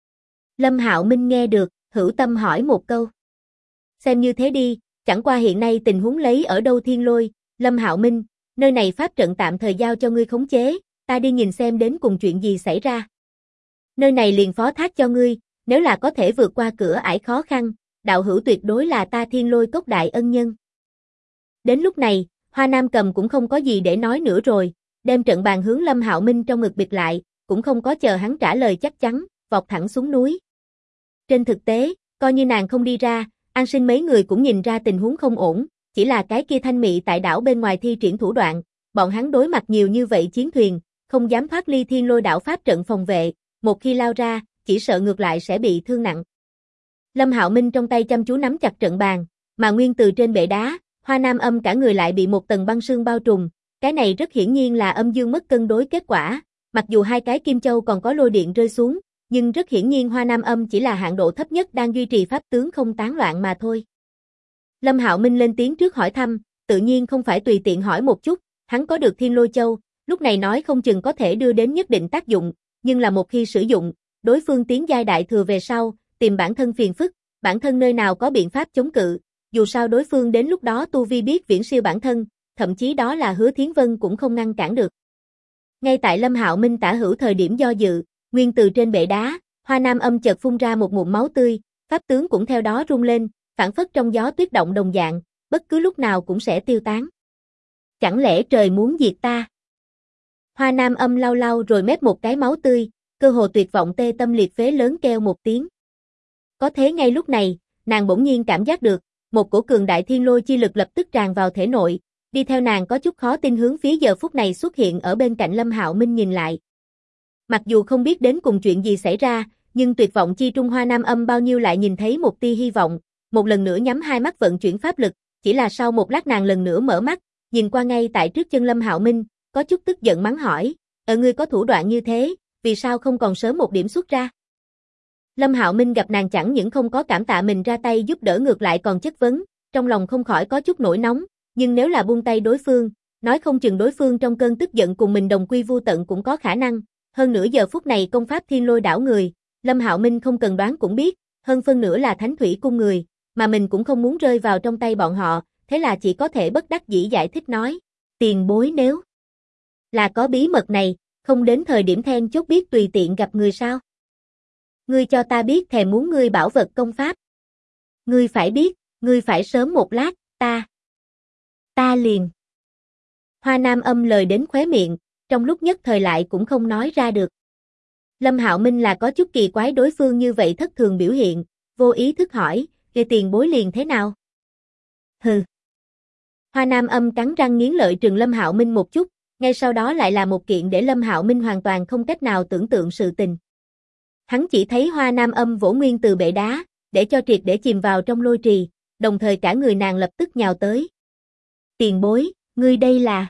Lâm Hạo Minh nghe được, hữu tâm hỏi một câu. Xem như thế đi, chẳng qua hiện nay tình huống lấy ở đâu thiên lôi, Lâm Hạo Minh, nơi này pháp trận tạm thời giao cho ngươi khống chế, ta đi nhìn xem đến cùng chuyện gì xảy ra. Nơi này liền phó thác cho ngươi, nếu là có thể vượt qua cửa ải khó khăn, đạo hữu tuyệt đối là ta thiên lôi cốc đại ân nhân. Đến lúc này, Hoa Nam Cầm cũng không có gì để nói nữa rồi, đem trận bàn hướng Lâm Hạo Minh trong ngực bịt lại, cũng không có chờ hắn trả lời chắc chắn, vọt thẳng xuống núi. Trên thực tế, coi như nàng không đi ra, An Sinh mấy người cũng nhìn ra tình huống không ổn, chỉ là cái kia Thanh Mị tại đảo bên ngoài thi triển thủ đoạn, bọn hắn đối mặt nhiều như vậy chiến thuyền, không dám thoát ly thiên lôi đảo pháp trận phòng vệ, một khi lao ra, chỉ sợ ngược lại sẽ bị thương nặng. Lâm Hạo Minh trong tay chăm chú nắm chặt trận bàn, mà nguyên từ trên bệ đá, Hoa Nam Âm cả người lại bị một tầng băng sương bao trùm, cái này rất hiển nhiên là âm dương mất cân đối kết quả, mặc dù hai cái kim châu còn có lôi điện rơi xuống, nhưng rất hiển nhiên Hoa Nam Âm chỉ là hạn độ thấp nhất đang duy trì pháp tướng không tán loạn mà thôi. Lâm Hạo Minh lên tiếng trước hỏi thăm, tự nhiên không phải tùy tiện hỏi một chút, hắn có được Thiên Lôi Châu, lúc này nói không chừng có thể đưa đến nhất định tác dụng, nhưng là một khi sử dụng, đối phương tiến giai đại thừa về sau, tìm bản thân phiền phức, bản thân nơi nào có biện pháp chống cự, dù sao đối phương đến lúc đó tu vi biết viễn siêu bản thân, thậm chí đó là Hứa Thiến Vân cũng không ngăn cản được. Ngay tại Lâm Hạo Minh tả hữu thời điểm do dự, nguyên từ trên bệ đá, Hoa Nam Âm chợt phun ra một ngụm máu tươi, pháp tướng cũng theo đó rung lên, phảng phất trong gió tuyết động đồng dạng, bất cứ lúc nào cũng sẽ tiêu tán. Chẳng lẽ trời muốn diệt ta? Hoa Nam Âm lau lau rồi mép một cái máu tươi, cơ hồ tuyệt vọng tê tâm liệt phế lớn kêu một tiếng. Có thế ngay lúc này, nàng bỗng nhiên cảm giác được, một cổ cường đại thiên lôi chi lực lập tức tràn vào thể nội, đi theo nàng có chút khó tin hướng phía giờ phút này xuất hiện ở bên cạnh Lâm Hạo Minh nhìn lại. Mặc dù không biết đến cùng chuyện gì xảy ra, nhưng tuyệt vọng chi trung Hoa Nam Âm bao nhiêu lại nhìn thấy một tia hy vọng, một lần nữa nhắm hai mắt vận chuyển pháp lực, chỉ là sau một lát nàng lần nữa mở mắt, nhìn qua ngay tại trước chân Lâm Hạo Minh, có chút tức giận mắng hỏi, ngươi có thủ đoạn như thế, vì sao không còn sớm một điểm xuất ra? Lâm Hạo Minh gặp nàng chẳng những không có cảm tạ mình ra tay giúp đỡ ngược lại còn chất vấn, trong lòng không khỏi có chút nổi nóng, nhưng nếu là buông tay đối phương, nói không chừng đối phương trong cơn tức giận cùng mình đồng quy vu tận cũng có khả năng, hơn nữa giờ phút này công pháp thiên lôi đảo người, Lâm Hạo Minh không cần đoán cũng biết, hơn phân nửa là Thánh Thủy cung người, mà mình cũng không muốn rơi vào trong tay bọn họ, thế là chỉ có thể bất đắc dĩ giải thích nói, tiền bối nếu là có bí mật này, không đến thời điểm then chốt biết tùy tiện gặp người sao? Ngươi cho ta biết thèm muốn ngươi bảo vật công pháp. Ngươi phải biết, ngươi phải sớm một lát, ta liền. Hoa Nam Âm lời đến khóe miệng, trong lúc nhất thời lại cũng không nói ra được. Lâm Hạo Minh là có chút kỳ quái đối phương như vậy thất thường biểu hiện, vô ý thức hỏi, "Vậy tiền bối liền thế nào?" Hừ. Hoa Nam Âm cắn răng nghiến lợi trừng Lâm Hạo Minh một chút, ngay sau đó lại là một kiện để Lâm Hạo Minh hoàn toàn không cách nào tưởng tượng sự tình. Hắn chỉ thấy Hoa Nam Âm vỗ nguyên từ bệ đá, để cho triệt để chìm vào trong lôi trì, đồng thời cả người nàng lập tức nhào tới. "Tiền bối, ngươi đây là..."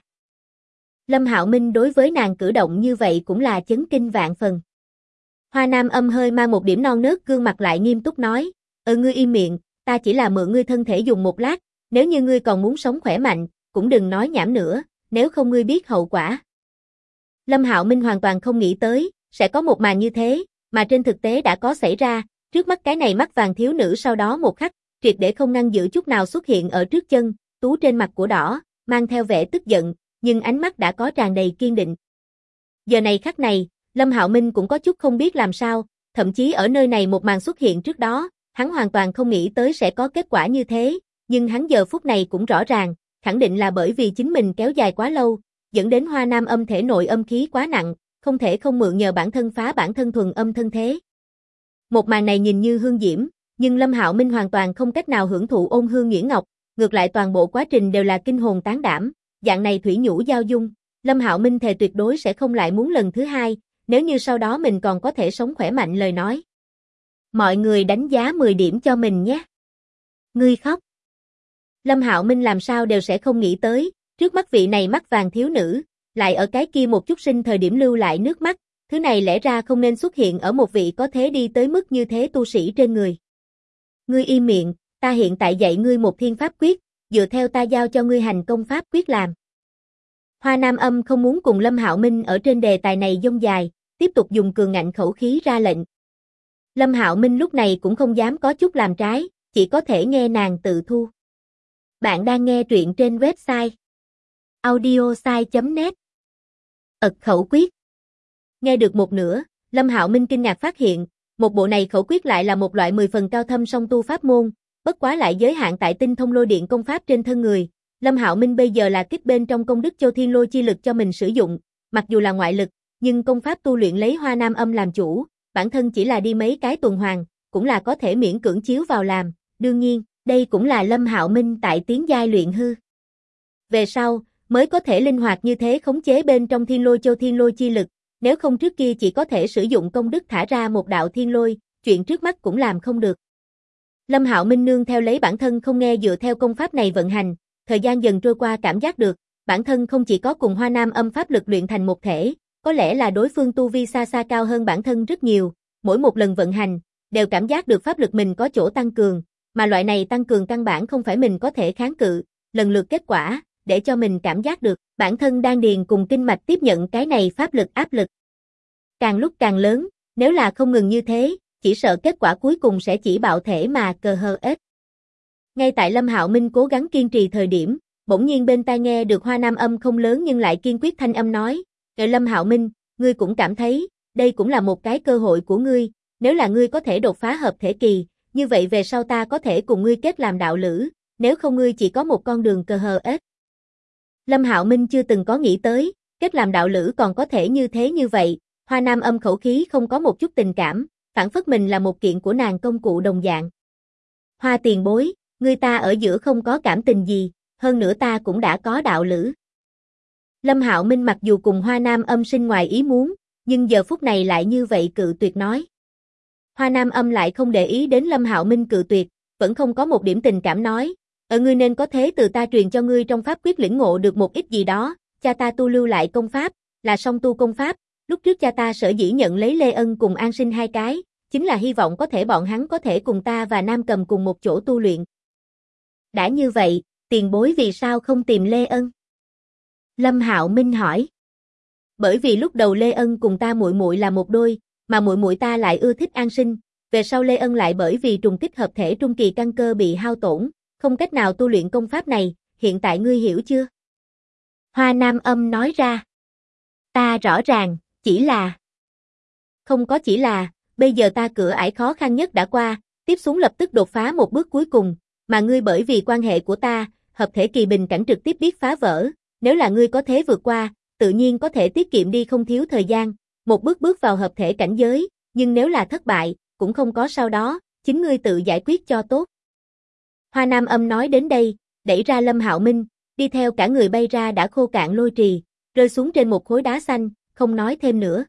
Lâm Hạo Minh đối với nàng cử động như vậy cũng là chấn kinh vạn phần. Hoa Nam Âm hơi mang một điểm non nớt gương mặt lại nghiêm túc nói, ngươi im miệng, ta chỉ là mượn ngươi thân thể dùng một lát, nếu như ngươi còn muốn sống khỏe mạnh, cũng đừng nói nhảm nữa, nếu không ngươi biết hậu quả." Lâm Hạo Minh hoàn toàn không nghĩ tới, sẽ có một màn như thế, mà trên thực tế đã có xảy ra, trước mắt cái này mắt vàng thiếu nữ sau đó một khắc, triệt để không ngăn giữ chút nào xuất hiện ở trước chân, tú trên mặt của đỏ, mang theo vẻ tức giận, nhưng ánh mắt đã có tràn đầy kiên định. Giờ này khắc này, Lâm Hạo Minh cũng có chút không biết làm sao, thậm chí ở nơi này một màn xuất hiện trước đó, hắn hoàn toàn không nghĩ tới sẽ có kết quả như thế, nhưng hắn giờ phút này cũng rõ ràng, khẳng định là bởi vì chính mình kéo dài quá lâu, dẫn đến Hoa Nam Âm thể nội âm khí quá nặng, không thể không mượn nhờ bản thân phá bản thân thuần âm thân thế. Một màn này nhìn như hương diễm, nhưng Lâm Hạo Minh hoàn toàn không cách nào hưởng thụ ôn hương nhuyễn ngọc, ngược lại toàn bộ quá trình đều là kinh hồn tán đảm, dạng này thủy nhũ giao dung, Lâm Hạo Minh thề tuyệt đối sẽ không lại muốn lần thứ hai, nếu như sau đó mình còn có thể sống khỏe mạnh lời nói. Mọi người đánh giá 10 điểm cho mình nhé. Ngươi khóc. Lâm Hạo Minh làm sao đều sẽ không nghĩ tới, trước mắt vị này mắt vàng thiếu nữ, lại ở cái kia một chút sinh thời điểm lưu lại nước mắt, thứ này lẽ ra không nên xuất hiện ở một vị có thế đi tới mức như thế tu sĩ trên người. Ngươi im miệng, ta hiện tại dạy ngươi một thiên pháp quyết, dựa theo ta giao cho ngươi hành công pháp quyết làm. Hoa Nam Âm không muốn cùng Lâm Hạo Minh ở trên đề tài này dông dài, tiếp tục dùng cường ngạnh khẩu khí ra lệnh. Lâm Hạo Minh lúc này cũng không dám có chút làm trái, chỉ có thể nghe nàng tự thu. Bạn đang nghe truyện trên website audiosai.net. Khẩu quyết. Nghe được một nửa, Lâm Hạo Minh kinh ngạc phát hiện, một bộ này khẩu quyết lại là một loại 10 phần cao thâm song tu pháp môn, bất quá lại giới hạn tại tinh thông lôi điện công pháp trên thân người. Lâm Hạo Minh bây giờ là kích bên trong công đức Châu Thiên Lôi chi lực cho mình sử dụng, mặc dù là ngoại lực, nhưng công pháp tu luyện lấy Hoa Nam Âm làm chủ, bản thân chỉ là đi mấy cái tuần hoàn, cũng là có thể miễn cưỡng chiếu vào làm, đương nhiên, đây cũng là Lâm Hạo Minh tại tiến giai luyện hư. Về sau, mới có thể linh hoạt như thế khống chế bên trong Thiên Lôi Châu Thiên Lôi chi lực, nếu không trước kia chỉ có thể sử dụng công đức thả ra một đạo thiên lôi, chuyện trước mắt cũng làm không được. Lâm Hạo Minh nương theo lấy bản thân không nghe dựa theo công pháp này vận hành, thời gian dần trôi qua cảm giác được, bản thân không chỉ có cùng Hoa Nam Âm pháp lực luyện thành một thể, có lẽ là đối phương tu vi xa xa cao hơn bản thân rất nhiều, mỗi một lần vận hành, đều cảm giác được pháp lực mình có chỗ tăng cường, mà loại này tăng cường căn bản không phải mình có thể kháng cự, lần lượt kết quả, để cho mình cảm giác được, bản thân đan điền cùng kinh mạch tiếp nhận cái này pháp lực áp lực. Càng lúc càng lớn, nếu là không ngừng như thế, chỉ sợ kết quả cuối cùng sẽ chỉ bạo thể mà cờ hờ ết. Ngay tại Lâm Hạo Minh cố gắng kiên trì thời điểm, bỗng nhiên bên tai nghe được Hoa Nam Âm không lớn nhưng lại kiên quyết thanh âm nói, Lâm Hạo Minh, ngươi cũng cảm thấy, đây cũng là một cái cơ hội của ngươi, nếu là ngươi có thể đột phá hợp thể kỳ, như vậy về sau ta có thể cùng ngươi kết làm đạo lữ, nếu không ngươi chỉ có một con đường cờ hờ ết. Lâm Hạo Minh chưa từng có nghĩ tới, kết làm đạo lữ còn có thể như thế như vậy, Hoa Nam Âm khẩu khí không có một chút tình cảm, phản phất mình là một kiện của nàng công cụ đồng dạng. Hoa tiền bối, ngươi ta ở giữa không có cảm tình gì, hơn nữa ta cũng đã có đạo lữ. Lâm Hạo Minh mặc dù cùng Hoa Nam Âm sinh ngoài ý muốn, nhưng giờ phút này lại như vậy cự tuyệt nói. Hoa Nam Âm lại không để ý đến Lâm Hạo Minh cự tuyệt, vẫn không có một điểm tình cảm nói, ngươi nên có thế từ ta truyền cho ngươi trong pháp quyết lĩnh ngộ được một ít gì đó, cha ta tu lưu lại công pháp, là song tu công pháp, lúc trước cha ta sở dĩ nhận lấy Lê Ân cùng An Sinh hai cái, chính là hy vọng có thể bọn hắn có thể cùng ta và Nam Cầm cùng một chỗ tu luyện. Đã như vậy, tiền bối vì sao không tìm Lê Ân? Lâm Hạo Minh hỏi. Bởi vì lúc đầu Lê Ân cùng ta muội muội là một đôi, mà muội muội ta lại ưa thích An Sinh, về sau Lê Ân lại bởi vì trùng kích hợp thể trung kỳ căn cơ bị hao tổn, không cách nào tu luyện công pháp này, hiện tại ngươi hiểu chưa? Hoa Nam Âm nói ra. Ta rõ ràng, chỉ là... Không có chỉ là, bây giờ ta cửa ải khó khăn nhất đã qua, tiếp xuống lập tức đột phá một bước cuối cùng, mà ngươi bởi vì quan hệ của ta, hợp thể kỳ bình cảnh trực tiếp biết phá vỡ, nếu là ngươi có thế vượt qua, tự nhiên có thể tiết kiệm đi không thiếu thời gian, một bước bước vào hợp thể cảnh giới, nhưng nếu là thất bại, cũng không có sau đó, chính ngươi tự giải quyết cho tốt. Hoa Nam Âm nói đến đây, đẩy ra Lâm Hạo Minh, đi theo cả người bay ra đã khô cạn lôi trì, rơi xuống trên một khối đá xanh, không nói thêm nữa.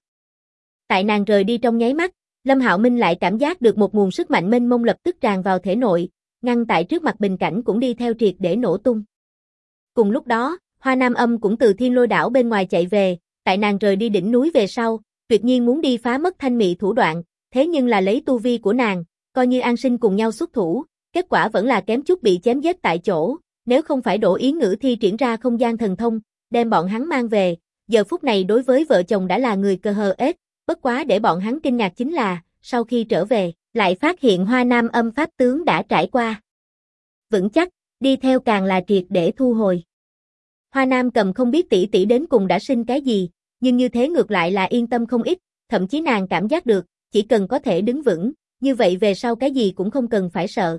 Tại nàng rời đi trong nháy mắt, Lâm Hạo Minh lại cảm giác được một nguồn sức mạnh mênh mông lập tức tràn vào thể nội, ngăn tại trước mặt bình cảnh cũng đi theo triệt để nổ tung. Cùng lúc đó, Hoa Nam Âm cũng từ Thiên Lôi đảo bên ngoài chạy về, tại nàng rời đi đỉnh núi về sau, tuyệt nhiên muốn đi phá mất Thanh Mị thủ đoạn, thế nhưng là lấy tu vi của nàng, coi như An Sinh cùng nhau xuất thủ, kết quả vẫn là kém chút bị chém giết tại chỗ, nếu không phải Đỗ Yến Ngữ thi triển ra không gian thần thông, đem bọn hắn mang về, giờ phút này đối với vợ chồng đã là người cờ hờ ết, bất quá để bọn hắn kinh ngạc chính là, sau khi trở về, lại phát hiện Hoa Nam Âm pháp tướng đã trải qua. Vững chắc, đi theo càng là triệt để thu hồi. Hoa Nam Cầm không biết tỷ tỷ đến cùng đã sinh cái gì, nhưng như thế ngược lại là yên tâm không ít, thậm chí nàng cảm giác được, chỉ cần có thể đứng vững, như vậy về sau cái gì cũng không cần phải sợ.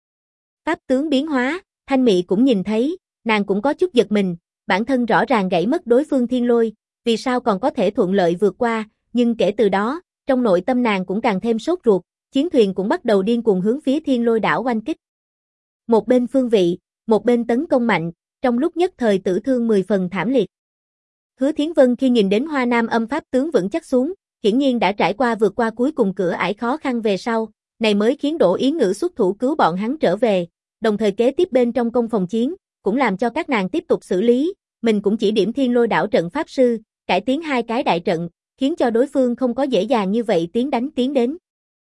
Pháp tướng biến hóa, Thanh Mị cũng nhìn thấy, nàng cũng có chút giật mình, bản thân rõ ràng gãy mất đối phương thiên lôi, vì sao còn có thể thuận lợi vượt qua, nhưng kể từ đó, trong nội tâm nàng cũng càng thêm sốt ruột, chiến thuyền cũng bắt đầu điên cuồng hướng phía Thiên Lôi đảo oanh kích. Một bên phương vị, một bên tấn công mạnh, trong lúc nhất thời tử thương 10 phần thảm liệt. Hứa Thiến Vân khi nhìn đến Hoa Nam Âm pháp tướng vững chắc xuống, hiển nhiên đã trải qua vượt qua cuối cùng cửa ải khó khăn về sau, này mới khiến Đỗ Yến Ngữ xuất thủ cứu bọn hắn trở về, đồng thời kế tiếp bên trong công phòng chiến, cũng làm cho các nàng tiếp tục xử lý, mình cũng chỉ điểm Thiên Lôi đảo trận pháp sư, cải tiến 2 cái đại trận, khiến cho đối phương không có dễ dàng như vậy tiến đến.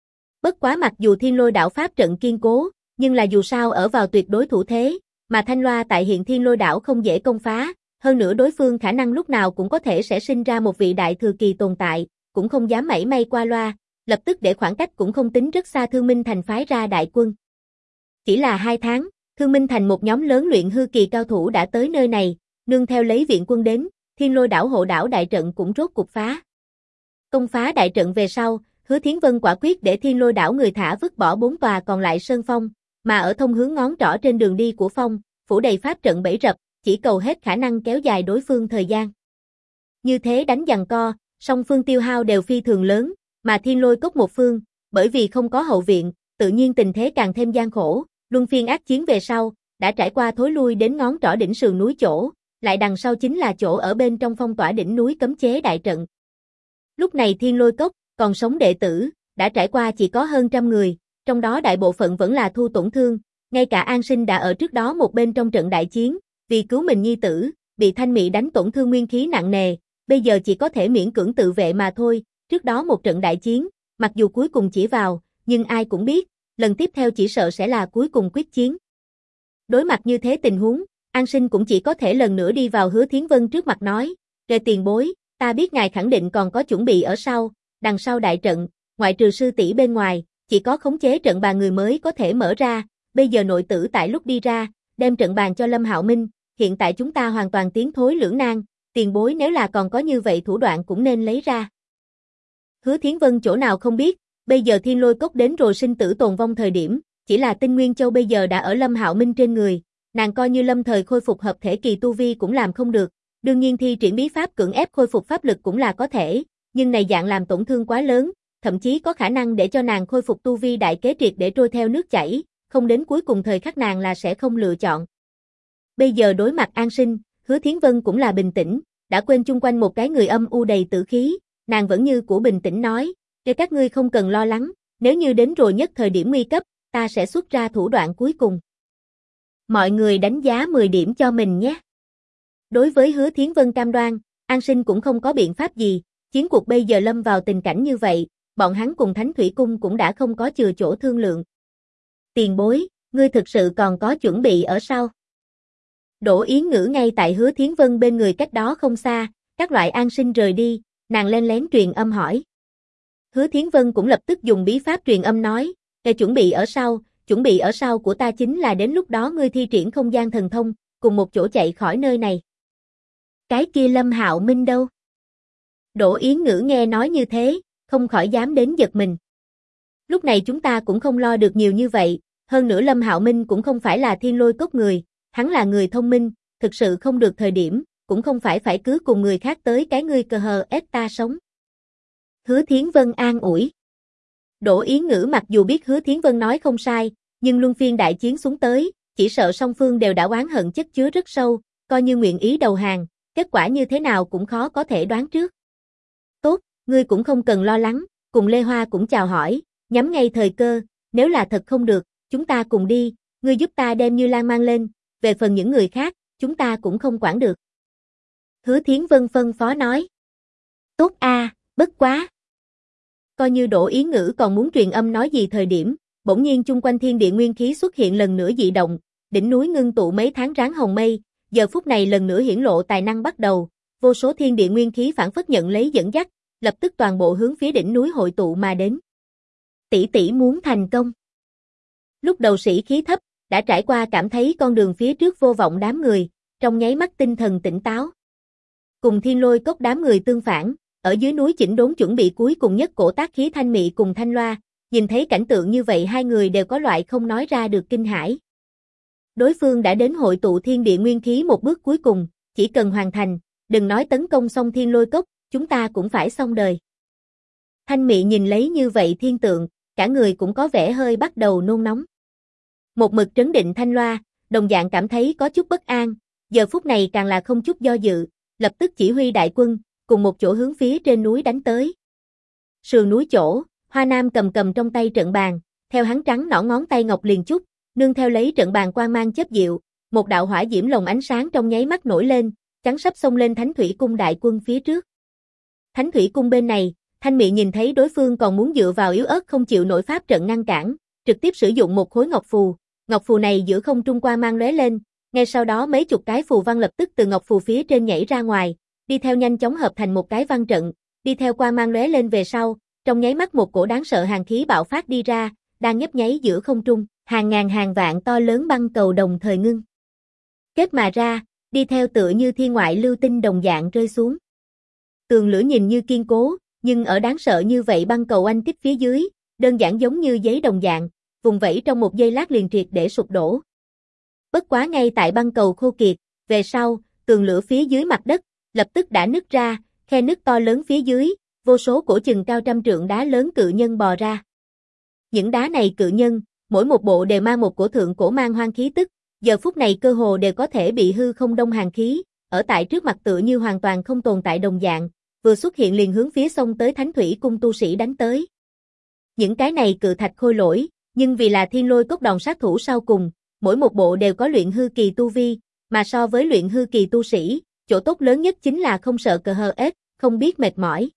Bất quá mặc dù Thiên Lôi đảo pháp trận kiên cố, nhưng là dù sao ở vào tuyệt đối thủ thế, mà Thanh Loa tại hiện Thiên Lôi đảo không dễ công phá, hơn nữa đối phương khả năng lúc nào cũng có thể sẽ sinh ra một vị đại thừa kỳ tồn tại, cũng không dám mảy may qua loa, lập tức để khoảng cách cũng không tính rất xa Thương Minh Thành phái ra đại quân. Chỉ là 2 tháng, Thương Minh Thành một nhóm lớn luyện hư kỳ cao thủ đã tới nơi này, nương theo lấy viện quân đến, Thiên Lôi đảo hộ đảo đại trận cũng rốt cuộc phá. Công phá đại trận về sau, Hứa Thiến Vân quả quyết để Thiên Lôi đảo người thả vứt bỏ 4 tòa còn lại sơn phong, mà ở thông hướng ngón trỏ trên đường đi của phong, phủ đầy pháp trận bẫy rập, chỉ cầu hết khả năng kéo dài đối phương thời gian. Như thế đánh giằng co, song phương tiêu hao đều phi thường lớn, mà Thiên Lôi cốc một phương, bởi vì không có hậu viện, tự nhiên tình thế càng thêm gian khổ, luân phiên ác chiến về sau, đã trải qua thối lui đến ngón trỏ đỉnh sườn núi chỗ, lại đằng sau chính là chỗ ở bên trong phong tỏa đỉnh núi cấm chế đại trận. Lúc này Thiên Lôi cốc, còn sống đệ tử, đã trải qua chỉ có hơn 100 người, trong đó đại bộ phận vẫn là thu tổn thương, ngay cả An Sinh đã ở trước đó một bên trong trận đại chiến, vì cứu mình nhi tử, bị Thanh Mị đánh tổn thương nguyên khí nặng nề, bây giờ chỉ có thể miễn cưỡng tự vệ mà thôi, trước đó một trận đại chiến, mặc dù cuối cùng chỉ vào, nhưng ai cũng biết, lần tiếp theo chỉ sợ sẽ là cuối cùng quyết chiến. Đối mặt như thế tình huống, An Sinh cũng chỉ có thể lần nữa đi vào Hứa Thiến Vân trước mặt nói, "Về tiền bối, ta biết ngài khẳng định còn có chuẩn bị ở sau, đằng sau đại trận, ngoại trừ sư tỷ bên ngoài, chỉ có khống chế trận bàn người mới có thể mở ra, bây giờ nội tử tại lúc đi ra, đem trận bàn cho Lâm Hạo Minh, hiện tại chúng ta hoàn toàn tiến thối lưỡng nan, tiền bối nếu là còn có như vậy thủ đoạn cũng nên lấy ra." Hứa Thiến Vân chỗ nào không biết, bây giờ Thiên Lôi cốc đến rồi sinh tử tồn vong thời điểm, chỉ là Tinh Nguyên Châu bây giờ đã ở Lâm Hạo Minh trên người, nàng coi như lâm thời khôi phục hợp thể kỳ tu vi cũng làm không được, đương nhiên thi triển bí pháp cưỡng ép khôi phục pháp lực cũng là có thể, nhưng này dạng làm tổn thương quá lớn, thậm chí có khả năng để cho nàng khôi phục tu vi đại kế triệt để trôi theo nước chảy, không đến cuối cùng thời khắc nàng là sẽ không lựa chọn. Bây giờ đối mặt An Sinh, Hứa Thiến Vân cũng là bình tĩnh, đã quên chung quanh một cái người âm u đầy tử khí, nàng vẫn như của bình tĩnh nói, "Để các ngươi không cần lo lắng, nếu như đến rồi nhất thời điểm nguy cấp, ta sẽ xuất ra thủ đoạn cuối cùng. Mọi người đánh giá 10 điểm cho mình nhé." Đối với Hứa Thiến Vân cam đoan, An Sinh cũng không có biện pháp gì, chiến cuộc bây giờ lâm vào tình cảnh như vậy, bọn hắn cùng Thánh Thủy Cung cũng đã không có chừa chỗ thương lượng. "Tiền bối, ngươi thực sự còn có chuẩn bị ở sau?" Đỗ Yến Ngữ ngay tại Hứa Thiến Vân bên người cách đó không xa, các loại An Sinh rời đi, nàng len lén truyền âm hỏi. Hứa Thiến Vân cũng lập tức dùng bí pháp truyền âm nói, "Để chuẩn bị ở sau, chuẩn bị ở sau của ta chính là đến lúc đó ngươi thi triển không gian thần thông, cùng một chỗ chạy khỏi nơi này. Cái kia Lâm Hạo Minh đâu? Đỗ Yến Ngữ nghe nói như thế, không khỏi dám đến giật mình. Lúc này chúng ta cũng không lo được nhiều như vậy, hơn nữa Lâm Hạo Minh cũng không phải là thiên lôi cốc người, hắn là người thông minh, thực sự không được thời điểm, cũng không phải cứ cùng người khác tới cái ngươi cờ hờ ép ta sống. Hứa Thiến Vân an ủi. Đỗ Yến Ngữ mặc dù biết Hứa Thiến Vân nói không sai, nhưng luân phiên đại chiến xuống tới, chỉ sợ song phương đều đã oán hận chất chứa rất sâu, coi như nguyện ý đầu hàng, kết quả như thế nào cũng khó có thể đoán trước. Tốt, ngươi cũng không cần lo lắng, cùng Lê Hoa cũng chào hỏi, nhắm ngay thời cơ, nếu là thật không được, chúng ta cùng đi, ngươi giúp ta đem Như Lan mang lên, về phần những người khác, chúng ta cũng không quản được. Hứa Thiến Vân phân phó nói. Tốt a, bất quá. Coi như Đỗ Yến Ngữ còn muốn truyền âm nói gì thời điểm, bỗng nhiên chung quanh thiên địa nguyên khí xuất hiện lần nữa dị động, đỉnh núi ngưng tụ mấy tháng ráng hồng mây, giờ phút này lần nữa hiển lộ tài năng bắt đầu, vô số thiên địa nguyên khí phản phất nhận lấy dẫn dắt, lập tức toàn bộ hướng phía đỉnh núi hội tụ mà đến. Tỷ tỷ muốn thành công. Lúc đầu sĩ khí thấp, đã trải qua cảm thấy con đường phía trước vô vọng đám người, trong nháy mắt tinh thần tỉnh táo. Cùng thiên lôi cốc đám người tương phản, ở dưới núi chỉnh đốn chuẩn bị cuối cùng nhất cổ tác khí Thanh Mị cùng Thanh Loa, nhìn thấy cảnh tượng như vậy hai người đều có loại không nói ra được kinh hãi. Đối phương đã đến hội tụ thiên địa nguyên khí một bước cuối cùng, chỉ cần hoàn thành, đừng nói tấn công xong thiên lôi cốc, chúng ta cũng phải xong đời. Thanh Mị nhìn lấy như vậy thiên tượng, cả người cũng có vẻ hơi bắt đầu nôn nóng. Một mực trấn định Thanh Loa, đồng dạng cảm thấy có chút bất an, giờ phút này càng là không chút do dự, lập tức chỉ huy đại quân, cùng một chỗ hướng phía trên núi đánh tới. Sườn núi chỗ, Hoa Nam cầm trong tay trận bàn, theo hắn trắng nõn ngón tay ngọc liền chút, nương theo lấy trận bàn quang mang chớp diệu, một đạo hỏa diễm lồng ánh sáng trong nháy mắt nổi lên, chắn sắp xông lên Thánh Thủy Cung đại quân phía trước. Thánh Thủy Cung bên này, Thanh Mị nhìn thấy đối phương còn muốn dựa vào yếu ớt không chịu nổi pháp trận ngăn cản, trực tiếp sử dụng một khối ngọc phù này giữa không trung quang mang lóe lên, ngay sau đó mấy chục cái phù văn lập tức từ ngọc phù phía trên nhảy ra ngoài, đi theo nhanh chóng hợp thành một cái văn trận, đi theo quang mang lóe lên về sau, trong nháy mắt một cổ đáng sợ hàn khí bạo phát đi ra, đang nhấp nháy giữa không trung, hàng ngàn hàng vạn to lớn băng cầu đồng thời ngưng kết mà ra, đi theo tựa như thiên ngoại lưu tinh đồng dạng rơi xuống. Tường lửa nhìn như kiên cố, nhưng ở đáng sợ như vậy băng cầu oanh kích phía dưới, đơn giản giống như giấy đồng dạng, vùng vẫy trong một giây lát liền triệt để sụp đổ. Bất quá ngay tại băng cầu khô kiệt, về sau, tường lửa phía dưới mặt đất, lập tức đã nứt ra, khe nứt to lớn phía dưới, vô số cổ chừng cao trăm trượng đá lớn cự nhân bò ra. Những đá này cự nhân, mỗi một bộ đều mang một cổ thượng cổ mang hoang khí tức, giờ phút này cơ hồ đều có thể bị hư không đông hàn khí, ở tại trước mặt tựa như hoàn toàn không tồn tại đồng dạng, vừa xuất hiện liền hướng phía sông tới Thánh Thủy Cung tu sĩ đánh tới. Những cái này cự thạch khôi lỗi, nhưng vì là thiên lôi cốc đòn sát thủ sau cùng, mỗi một bộ đều có luyện hư kỳ tu vi, mà so với luyện hư kỳ tu sĩ, chỗ tốt lớn nhất chính là không sợ cờ hờ ết, không biết mệt mỏi.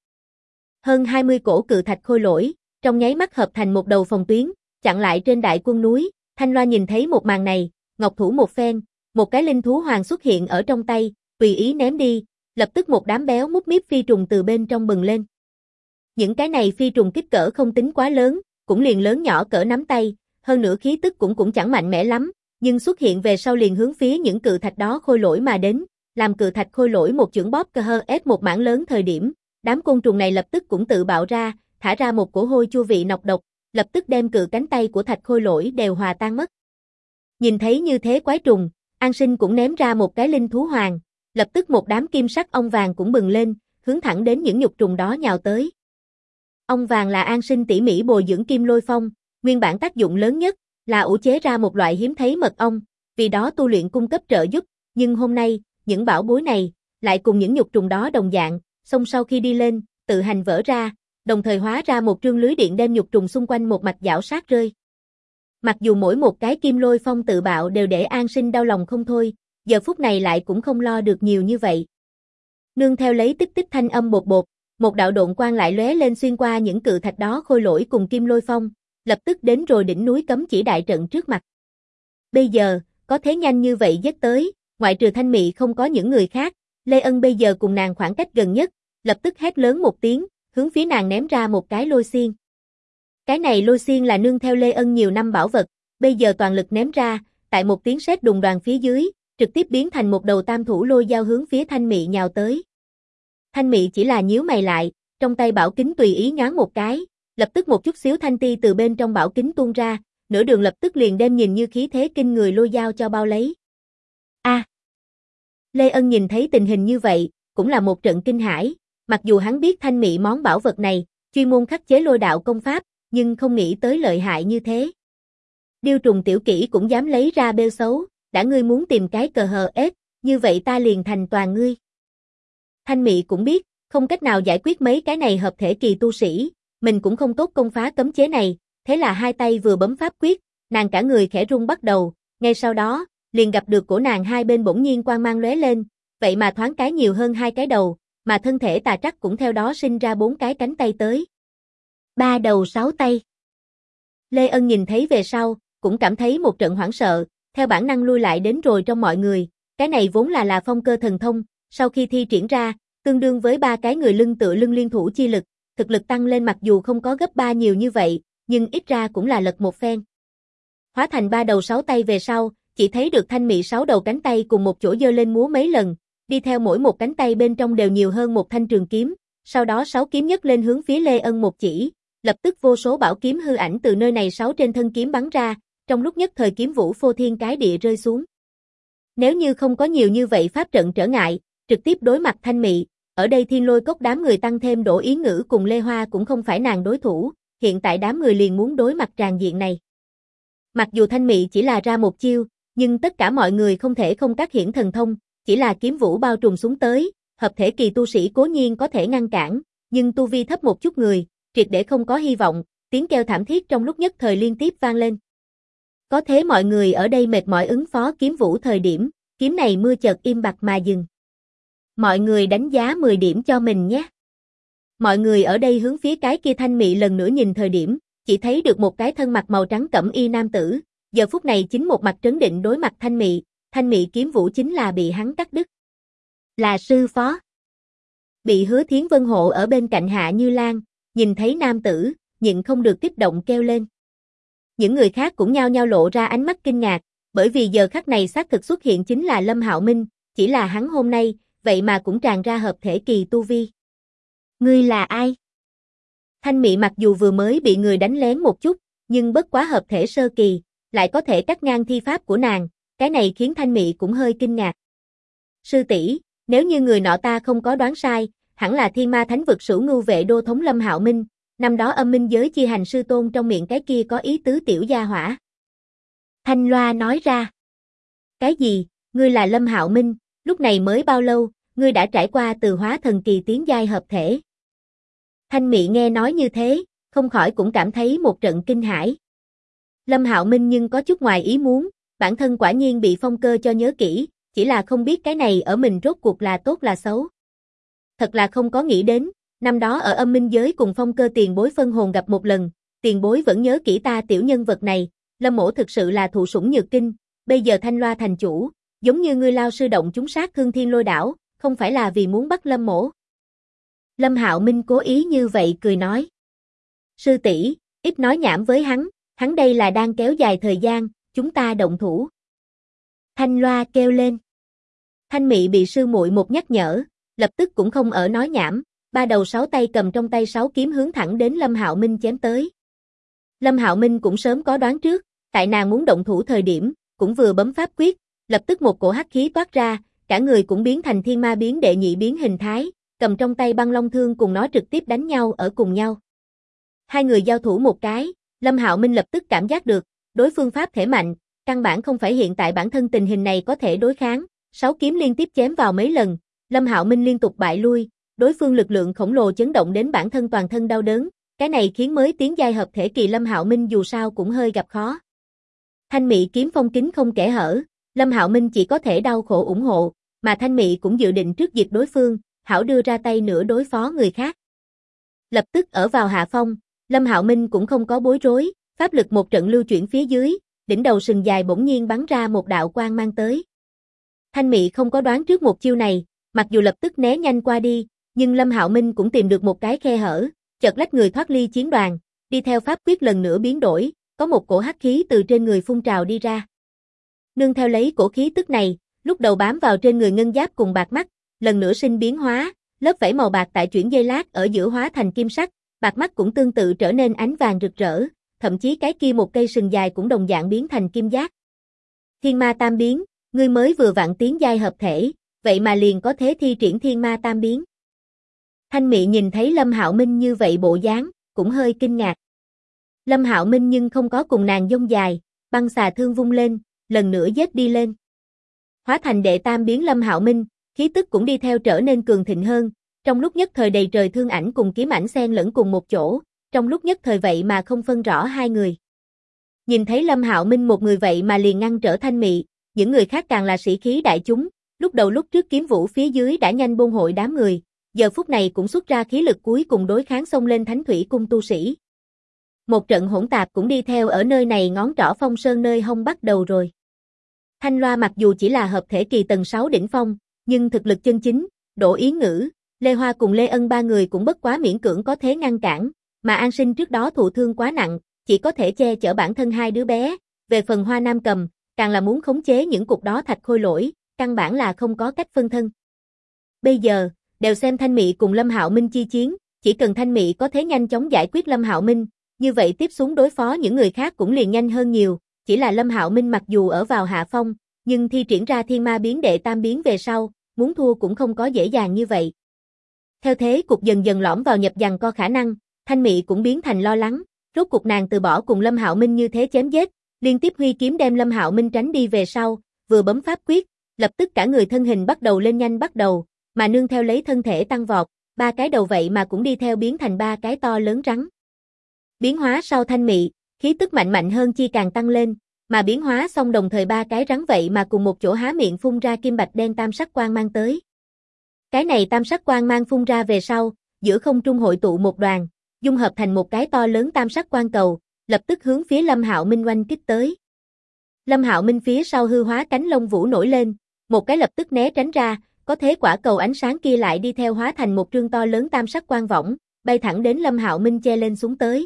Hơn 20 cổ cự thạch khôi lỗi, trong nháy mắt hợp thành một đầu phòng tuyến, chặn lại trên đại quân núi. Thanh Loa nhìn thấy một màn này, ngọc thủ một phen, một cái linh thú hoàng xuất hiện ở trong tay, tùy ý ném đi, lập tức một đám béo mút míp phi trùng từ bên trong bừng lên. Những cái này phi trùng kích cỡ không tính quá lớn, cũng liền lớn nhỏ cỡ nắm tay, hơn nữa khí tức cũng chẳng mạnh mẽ lắm, nhưng xuất hiện về sau liền hướng phía những cự thạch đó khôi lỗi mà đến, làm cự thạch khôi lỗi một chưởng bóp cơ hơ ép một mảng lớn thời điểm, đám côn trùng này lập tức cũng tự bạo ra, thả ra một cổ hôi chua vị nọc độc, lập tức đem cự cánh tay của thạch khôi lỗi đều hòa tan mất. Nhìn thấy như thế quái trùng, An Sinh cũng ném ra một cái linh thú hoàng, lập tức một đám kim sắc ong vàng cũng bừng lên, hướng thẳng đến những nhục trùng đó nhào tới. Ong vàng là An Sinh tỉ mỉ bồi dưỡng kim lôi phong, nguyên bản tác dụng lớn nhất là ủ chế ra một loại hiếm thấy mật ong, vì đó tu luyện cung cấp trợ giúp, nhưng hôm nay, những bảo bối này lại cùng những nhục trùng đó đồng dạng, xong sau khi đi lên, tự hành vỡ ra, đồng thời hóa ra một trương lưới điện đem nhục trùng xung quanh một mạch giảo sát rơi. Mặc dù mỗi một cái kim lôi phong tự bạo đều để An Sinh đau lòng không thôi, giờ phút này lại cũng không lo được nhiều như vậy. Nương theo lấy tích tích thanh âm bột bột, một đạo độn quang lại lóe lên xuyên qua những cự thạch đó khôi lỗi cùng kim lôi phong, lập tức đến rồi đỉnh núi cấm chỉ đại trận trước mặt. Bây giờ, có thế nhanh như vậy giết tới, ngoại trừ Thanh Mị không có những người khác, Lê Ân bây giờ cùng nàng khoảng cách gần nhất, lập tức hét lớn một tiếng, hướng phía nàng ném ra một cái lôi xiên. Cái này lôi xiên là nương theo Lê Ân nhiều năm bảo vật, bây giờ toàn lực ném ra, tại một tiếng sét đùng đoàn phía dưới, trực tiếp biến thành một đầu tam thủ lôi dao hướng phía Thanh Mị nhào tới. Thanh Mị chỉ là nhíu mày lại, trong tay bảo kính tùy ý nhoáng một cái, lập tức một chút xíu thanh ti từ bên trong bảo kính tuôn ra, nửa đường lập tức liền đem nhìn như khí thế kinh người lôi dao cho bao lấy. A! Lê Ân nhìn thấy tình hình như vậy, cũng là một trận kinh hãi, mặc dù hắn biết Thanh Mị món bảo vật này, chuyên môn khắc chế lôi đạo công pháp, nhưng không nghĩ tới lợi hại như thế. Điêu trùng tiểu kỹ cũng dám lấy ra bêu xấu, đã ngươi muốn tìm cái cờ hờ ết, như vậy ta liền thành toàn ngươi. Thanh Mị cũng biết, không cách nào giải quyết mấy cái này hợp thể kỳ tu sĩ, mình cũng không tốt công phá cấm chế này, thế là hai tay vừa bấm pháp quyết, nàng cả người khẽ rung bắt đầu, ngay sau đó, liền gặp được cổ nàng hai bên bỗng nhiên quang mang lóe lên, vậy mà thoáng cái nhiều hơn hai cái đầu, mà thân thể tà trắc cũng theo đó sinh ra bốn cái cánh tay tới. Ba đầu sáu tay. Lê Ân nhìn thấy về sau, cũng cảm thấy một trận hoảng sợ, theo bản năng lui lại đến rồi trong mọi người, cái này vốn là phong cơ thần thông, sau khi thi triển ra, tương đương với ba cái người lưng tựa lưng liên thủ chi lực, thực lực tăng lên mặc dù không có gấp 3 nhiều như vậy, nhưng ít ra cũng là lật một phen. Hóa thành ba đầu sáu tay về sau, chỉ thấy được Thanh Mị sáu đầu cánh tay cùng một chỗ giơ lên múa mấy lần, đi theo mỗi một cánh tay bên trong đều nhiều hơn một thanh trường kiếm, sau đó sáu kiếm nhấc lên hướng phía Lê Ân một chỉ, lập tức vô số bảo kiếm hư ảnh từ nơi này sáu trên thân kiếm bắn ra, trong lúc nhất thời kiếm vũ phô thiên cái địa rơi xuống. Nếu như không có nhiều như vậy pháp trận trở ngại, trực tiếp đối mặt Thanh Mị, ở đây Thiên Lôi Cốc đám người tăng thêm Đỗ Ý Ngữ cùng Lê Hoa cũng không phải nàng đối thủ, hiện tại đám người liền muốn đối mặt tràn diện này. Mặc dù Thanh Mị chỉ là ra một chiêu, nhưng tất cả mọi người không thể không các hiển thần thông, chỉ là kiếm vũ bao trùm xuống tới, hợp thể kỳ tu sĩ cố nhiên có thể ngăn cản, nhưng tu vi thấp một chút người, triệt để không có hy vọng, tiếng kêu thảm thiết trong lúc nhất thời liên tiếp vang lên. Có thế mọi người ở đây mệt mỏi ứng phó kiếm vũ thời điểm, kiếm này mưa chợt im bặt mà dừng. Mọi người đánh giá 10 điểm cho mình nhé. Mọi người ở đây hướng phía cái kia Thanh Mị lần nữa nhìn thời điểm, chỉ thấy được một cái thân mặc màu trắng cẩm y nam tử, giờ phút này chính một mặt trấn định đối mặt Thanh Mị kiếm vũ chính là bị hắn cắt đứt. Là sư phó. Bị Hứa Thiến Vân hộ ở bên cạnh Hạ Như Lan, nhìn thấy nam tử, nhịn không được kích động kêu lên. Những người khác cũng nhao nhao lộ ra ánh mắt kinh ngạc, bởi vì giờ khắc này xác thực xuất hiện chính là Lâm Hạo Minh, chỉ là hắn hôm nay, vậy mà cũng tràn ra hợp thể kỳ tu vi. Ngươi là ai? Thanh Mị mặc dù vừa mới bị người đánh lén một chút, nhưng bất quá hợp thể sơ kỳ, lại có thể cắt ngang thi pháp của nàng, cái này khiến Thanh Mị cũng hơi kinh ngạc. Sư tỷ, nếu như người nọ ta không có đoán sai, hẳn là Thiên Ma Thánh vực Sửu Ngưu Vệ đô thống Lâm Hạo Minh, năm đó Âm Minh giới chi hành sư tôn trong miệng cái kia có ý tứ tiểu gia hỏa. Thanh Loa nói ra. Cái gì, ngươi là Lâm Hạo Minh, lúc này mới bao lâu, ngươi đã trải qua từ hóa thần kỳ tiến giai hợp thể. Thanh Mị nghe nói như thế, không khỏi cũng cảm thấy một trận kinh hãi. Lâm Hạo Minh nhưng có chút ngoài ý muốn, bản thân quả nhiên bị phong cơ cho nhớ kỹ, chỉ là không biết cái này ở mình rốt cuộc là tốt là xấu. Thật là không có nghĩ đến, năm đó ở Âm Minh giới cùng phong cơ tiền bối phân hồn gặp một lần, tiền bối vẫn nhớ kỹ ta tiểu nhân vật này, Lâm mỗ thực sự là thụ sủng nhược kinh, bây giờ Thanh Loa thành chủ, giống như ngươi lao sư động chúng sát thương Thiên Lôi đảo, không phải là vì muốn bắt Lâm mỗ. Lâm Hạo Minh cố ý như vậy cười nói. Sư tỷ, ít nói nhảm với hắn đây là đang kéo dài thời gian, chúng ta động thủ. Thanh Loa kêu lên. Thanh Mị bị sư muội một nhắc nhở, lập tức cũng không ở nói nhảm, ba đầu sáu tay cầm trong tay sáu kiếm hướng thẳng đến Lâm Hạo Minh chém tới. Lâm Hạo Minh cũng sớm có đoán trước, tại nàng muốn động thủ thời điểm, cũng vừa bấm pháp quyết, lập tức một cổ hắc khí toát ra, cả người cũng biến thành thiên ma biến đệ nhị biến hình thái, cầm trong tay băng long thương cùng nó trực tiếp đánh nhau ở cùng nhau. Hai người giao thủ một cái, Lâm Hạo Minh lập tức cảm giác được, đối phương pháp thể mạnh, căn bản không phải hiện tại bản thân tình hình này có thể đối kháng, sáu kiếm liên tiếp chém vào mấy lần, Lâm Hạo Minh liên tục bại lui, đối phương lực lượng khổng lồ chấn động đến bản thân toàn thân đau đớn, cái này khiến mới tiến giai hợp thể kỳ Lâm Hạo Minh dù sao cũng hơi gặp khó. Thanh Mị kiếm phong kín không kẽ hở, Lâm Hạo Minh chỉ có thể đau khổ ủng hộ, mà Thanh Mị cũng dự định trước diệt đối phương, hảo đưa ra tay nữa đối phó người khác. Lập tức ở vào hạ phong, Lâm Hạo Minh cũng không có bối rối, pháp lực một trận lưu chuyển phía dưới, đỉnh đầu sừng dài bỗng nhiên bắn ra một đạo quang mang tới. Thanh Mị không có đoán trước một chiêu này, mặc dù lập tức né nhanh qua đi, nhưng Lâm Hạo Minh cũng tìm được một cái khe hở, chợt lách người thoát ly chiến đoàn, đi theo pháp quyết lần nữa biến đổi, có một cổ hắc khí từ trên người phun trào đi ra. Nương theo lấy cổ khí tức này, lúc đầu bám vào trên người ngân giáp cùng bạc mắt, lần nữa sinh biến hóa, lớp vảy màu bạc tại chuyển giây lát ở giữa hóa thành kim sắc, bạc mắt cũng tương tự trở nên ánh vàng rực rỡ, thậm chí cái kia một cây sừng dài cũng đồng dạng biến thành kim giác. Thiên ma tam biến, ngươi mới vừa vặn tiến giai hợp thể, vậy mà liền có thế thi triển thiên ma tam biến. Thanh Mị nhìn thấy Lâm Hạo Minh như vậy bộ dáng, cũng hơi kinh ngạc. Lâm Hạo Minh nhưng không có cùng nàng dông dài, băng xà thương vung lên, lần nữa giết đi lên. Hóa thành đệ tam biến Lâm Hạo Minh, khí tức cũng đi theo trở nên cường thịnh hơn, trong lúc nhất thời đầy trời thương ảnh cùng kiếm ảnh xen lẫn cùng một chỗ, trong lúc nhất thời vậy mà không phân rõ hai người. Nhìn thấy Lâm Hạo Minh một người vậy mà liền ngăn trở Thanh Mị, những người khác càng là sĩ khí đại chúng, lúc đầu lúc trước kiếm vũ phía dưới đã nhanh buôn hội đám người, giờ phút này cũng xuất ra khí lực cuối cùng đối kháng xông lên Thánh Thủy cung tu sĩ. Một trận hỗn tạp cũng đi theo ở nơi này ngón trỏ phong sơn nơi hông bắt đầu rồi. Thanh Loa mặc dù chỉ là hợp thể kỳ tầng 6 đỉnh phong, nhưng thực lực chân chính, Đỗ Yến Ngữ, Lê Hoa cùng Lê Ân ba người cũng bất quá miễn cưỡng có thế ngăn cản, mà An Sinh trước đó thụ thương quá nặng, chỉ có thể che chở bản thân hai đứa bé, về phần Hoa Nam Cầm, càng là muốn khống chế những cục đó thạch khôi lỗi, căn bản là không có cách phân thân. Bây giờ, đều xem Thanh Mị cùng Lâm Hạo Minh chi chiến, chỉ cần Thanh Mị có thế nhanh chóng giải quyết Lâm Hạo Minh, như vậy tiếp xuống đối phó những người khác cũng liền nhanh hơn nhiều, chỉ là Lâm Hạo Minh mặc dù ở vào hạ phong, nhưng thi triển ra thiên ma biến đệ tam biến về sau, muốn thua cũng không có dễ dàng như vậy. Theo thế cục dần dần lõm vào nhập giằng co khả năng, Thanh Mị cũng biến thành lo lắng, rốt cuộc nàng từ bỏ cùng Lâm Hạo Minh như thế chém giết, liên tiếp huy kiếm đem Lâm Hạo Minh tránh đi về sau, vừa bấm pháp quyết, lập tức cả người thân hình bắt đầu lên nhanh bắt đầu, mà nương theo lấy thân thể tăng vọt, ba cái đầu vậy mà cũng đi theo biến thành ba cái to lớn rắn. Biến hóa sau Thanh Mị, khí tức mạnh hơn chi càng tăng lên, mà biến hóa xong đồng thời ba cái rắn vậy mà cùng một chỗ há miệng phun ra kim bạch đen tam sắc quang mang tới. Cái này tam sắc quang mang phun ra về sau, giữa không trung hội tụ một đoàn, dung hợp thành một cái to lớn tam sắc quang cầu, lập tức hướng phía Lâm Hạo Minh oanh kích tới. Lâm Hạo Minh phía sau hư hóa cánh lông vũ nổi lên, một cái lập tức né tránh ra, có thế quả cầu ánh sáng kia lại đi theo hóa thành một trương to lớn tam sắc quang võng, bay thẳng đến Lâm Hạo Minh che lên xuống tới.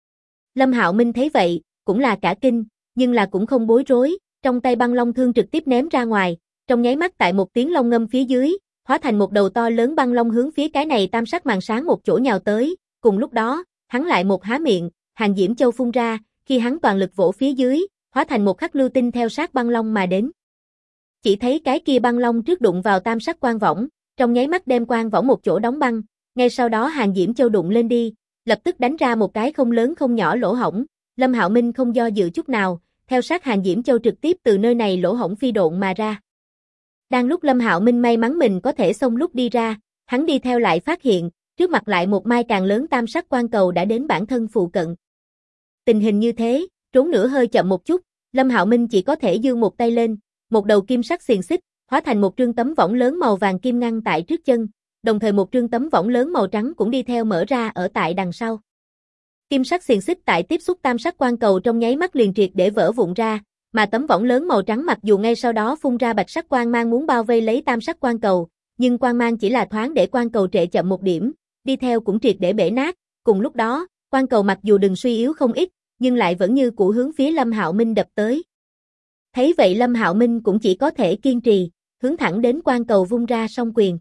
Lâm Hạo Minh thấy vậy, cũng là cả kinh, nhưng là cũng không bối rối, trong tay băng long thương trực tiếp ném ra ngoài, trong nháy mắt tại một tiếng long ngâm phía dưới, hóa thành một đầu to lớn băng long hướng phía cái này tam sắc màn sáng một chỗ nhào tới, cùng lúc đó, hắn lại một há miệng, hàng diễm châu phun ra, khi hắn toàn lực vỗ phía dưới, hóa thành một khắc lưu tinh theo sát băng long mà đến. Chỉ thấy cái kia băng long trước đụng vào tam sắc quang võng, trong nháy mắt đem quang võng một chỗ đóng băng, ngay sau đó hàng diễm châu đụng lên đi, lập tức đánh ra một cái không lớn không nhỏ lỗ hổng, Lâm Hạo Minh không do dự chút nào, theo sát hàng diễm châu trực tiếp từ nơi này lỗ hổng phi độn mà ra. Đang lúc Lâm Hạo Minh may mắn mình có thể xông lúc đi ra, hắn đi theo lại phát hiện, trước mặt lại một mai càng lớn tam sắc quang cầu đã đến bản thân phụ cận. Tình hình như thế, trốn nữa hơi chậm một chút, Lâm Hạo Minh chỉ có thể giương một tay lên, một đầu kim sắc xiềng xích, hóa thành một trương tấm võng lớn màu vàng kim ngăn tại trước chân, đồng thời một trương tấm võng lớn màu trắng cũng đi theo mở ra ở tại đằng sau. Kim sắc xiềng xích tại tiếp xúc tam sắc quang cầu trong nháy mắt liền triệt để vỡ vụn ra, mà tấm võng lớn màu trắng mặc dù ngay sau đó phun ra bạch sắc quang mang muốn bao vây lấy tam sắc quang cầu, nhưng quang mang chỉ là thoáng để quang cầu trệ chậm một điểm, đi theo cũng triệt để bể nát, cùng lúc đó, quang cầu mặc dù đừng suy yếu không ít, nhưng lại vẫn như cũ hướng phía Lâm Hạo Minh đập tới. Thấy vậy Lâm Hạo Minh cũng chỉ có thể kiên trì, hướng thẳng đến quang cầu vung ra song quyền.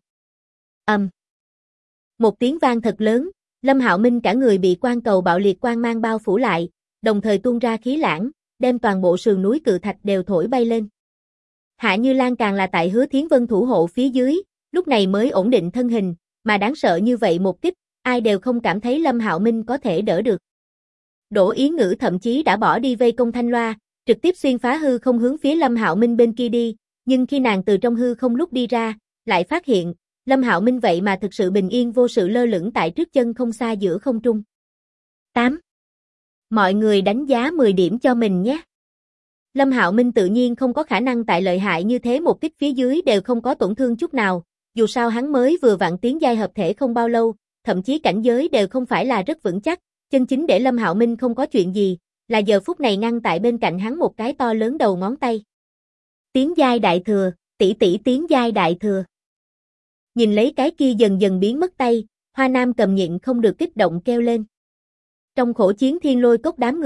Một tiếng vang thật lớn, Lâm Hạo Minh cả người bị quang cầu bạo liệt quang mang bao phủ lại, đồng thời tuôn ra khí lãng, đem toàn bộ sườn núi cự thạch đều thổi bay lên. Hạ Như Lan càng là tại Hứa Thiến Vân thủ hộ phía dưới, lúc này mới ổn định thân hình, mà đáng sợ như vậy một kích, ai đều không cảm thấy Lâm Hạo Minh có thể đỡ được. Đỗ Yến Ngữ thậm chí đã bỏ đi vây công Thanh Loa, trực tiếp xuyên phá hư không hướng phía Lâm Hạo Minh bên kia đi, nhưng khi nàng từ trong hư không lúc đi ra, lại phát hiện, Lâm Hạo Minh vậy mà thực sự bình yên vô sự lơ lửng tại trước chân không xa giữa không trung. 8. Mọi người đánh giá 10 điểm cho mình nhé. Lâm Hạo Minh tự nhiên không có khả năng tại lợi hại như thế một kích phía dưới đều không có tổn thương chút nào, dù sao hắn mới vừa vặn tiến giai hợp thể không bao lâu, thậm chí cảnh giới đều không phải là rất vững chắc, chân chính để Lâm Hạo Minh không có chuyện gì, là giờ phút này ngăn tại bên cạnh hắn một cái to lớn đầu ngón tay. Tiến giai đại thừa, tỷ tỷ tiến giai đại thừa. Nhìn lấy cái kia dần dần biến mất tay, Hoa Nam Cầm nhịn không được kích động kêu lên. Trong khổ chiến Thiên Lôi Cốc đám người,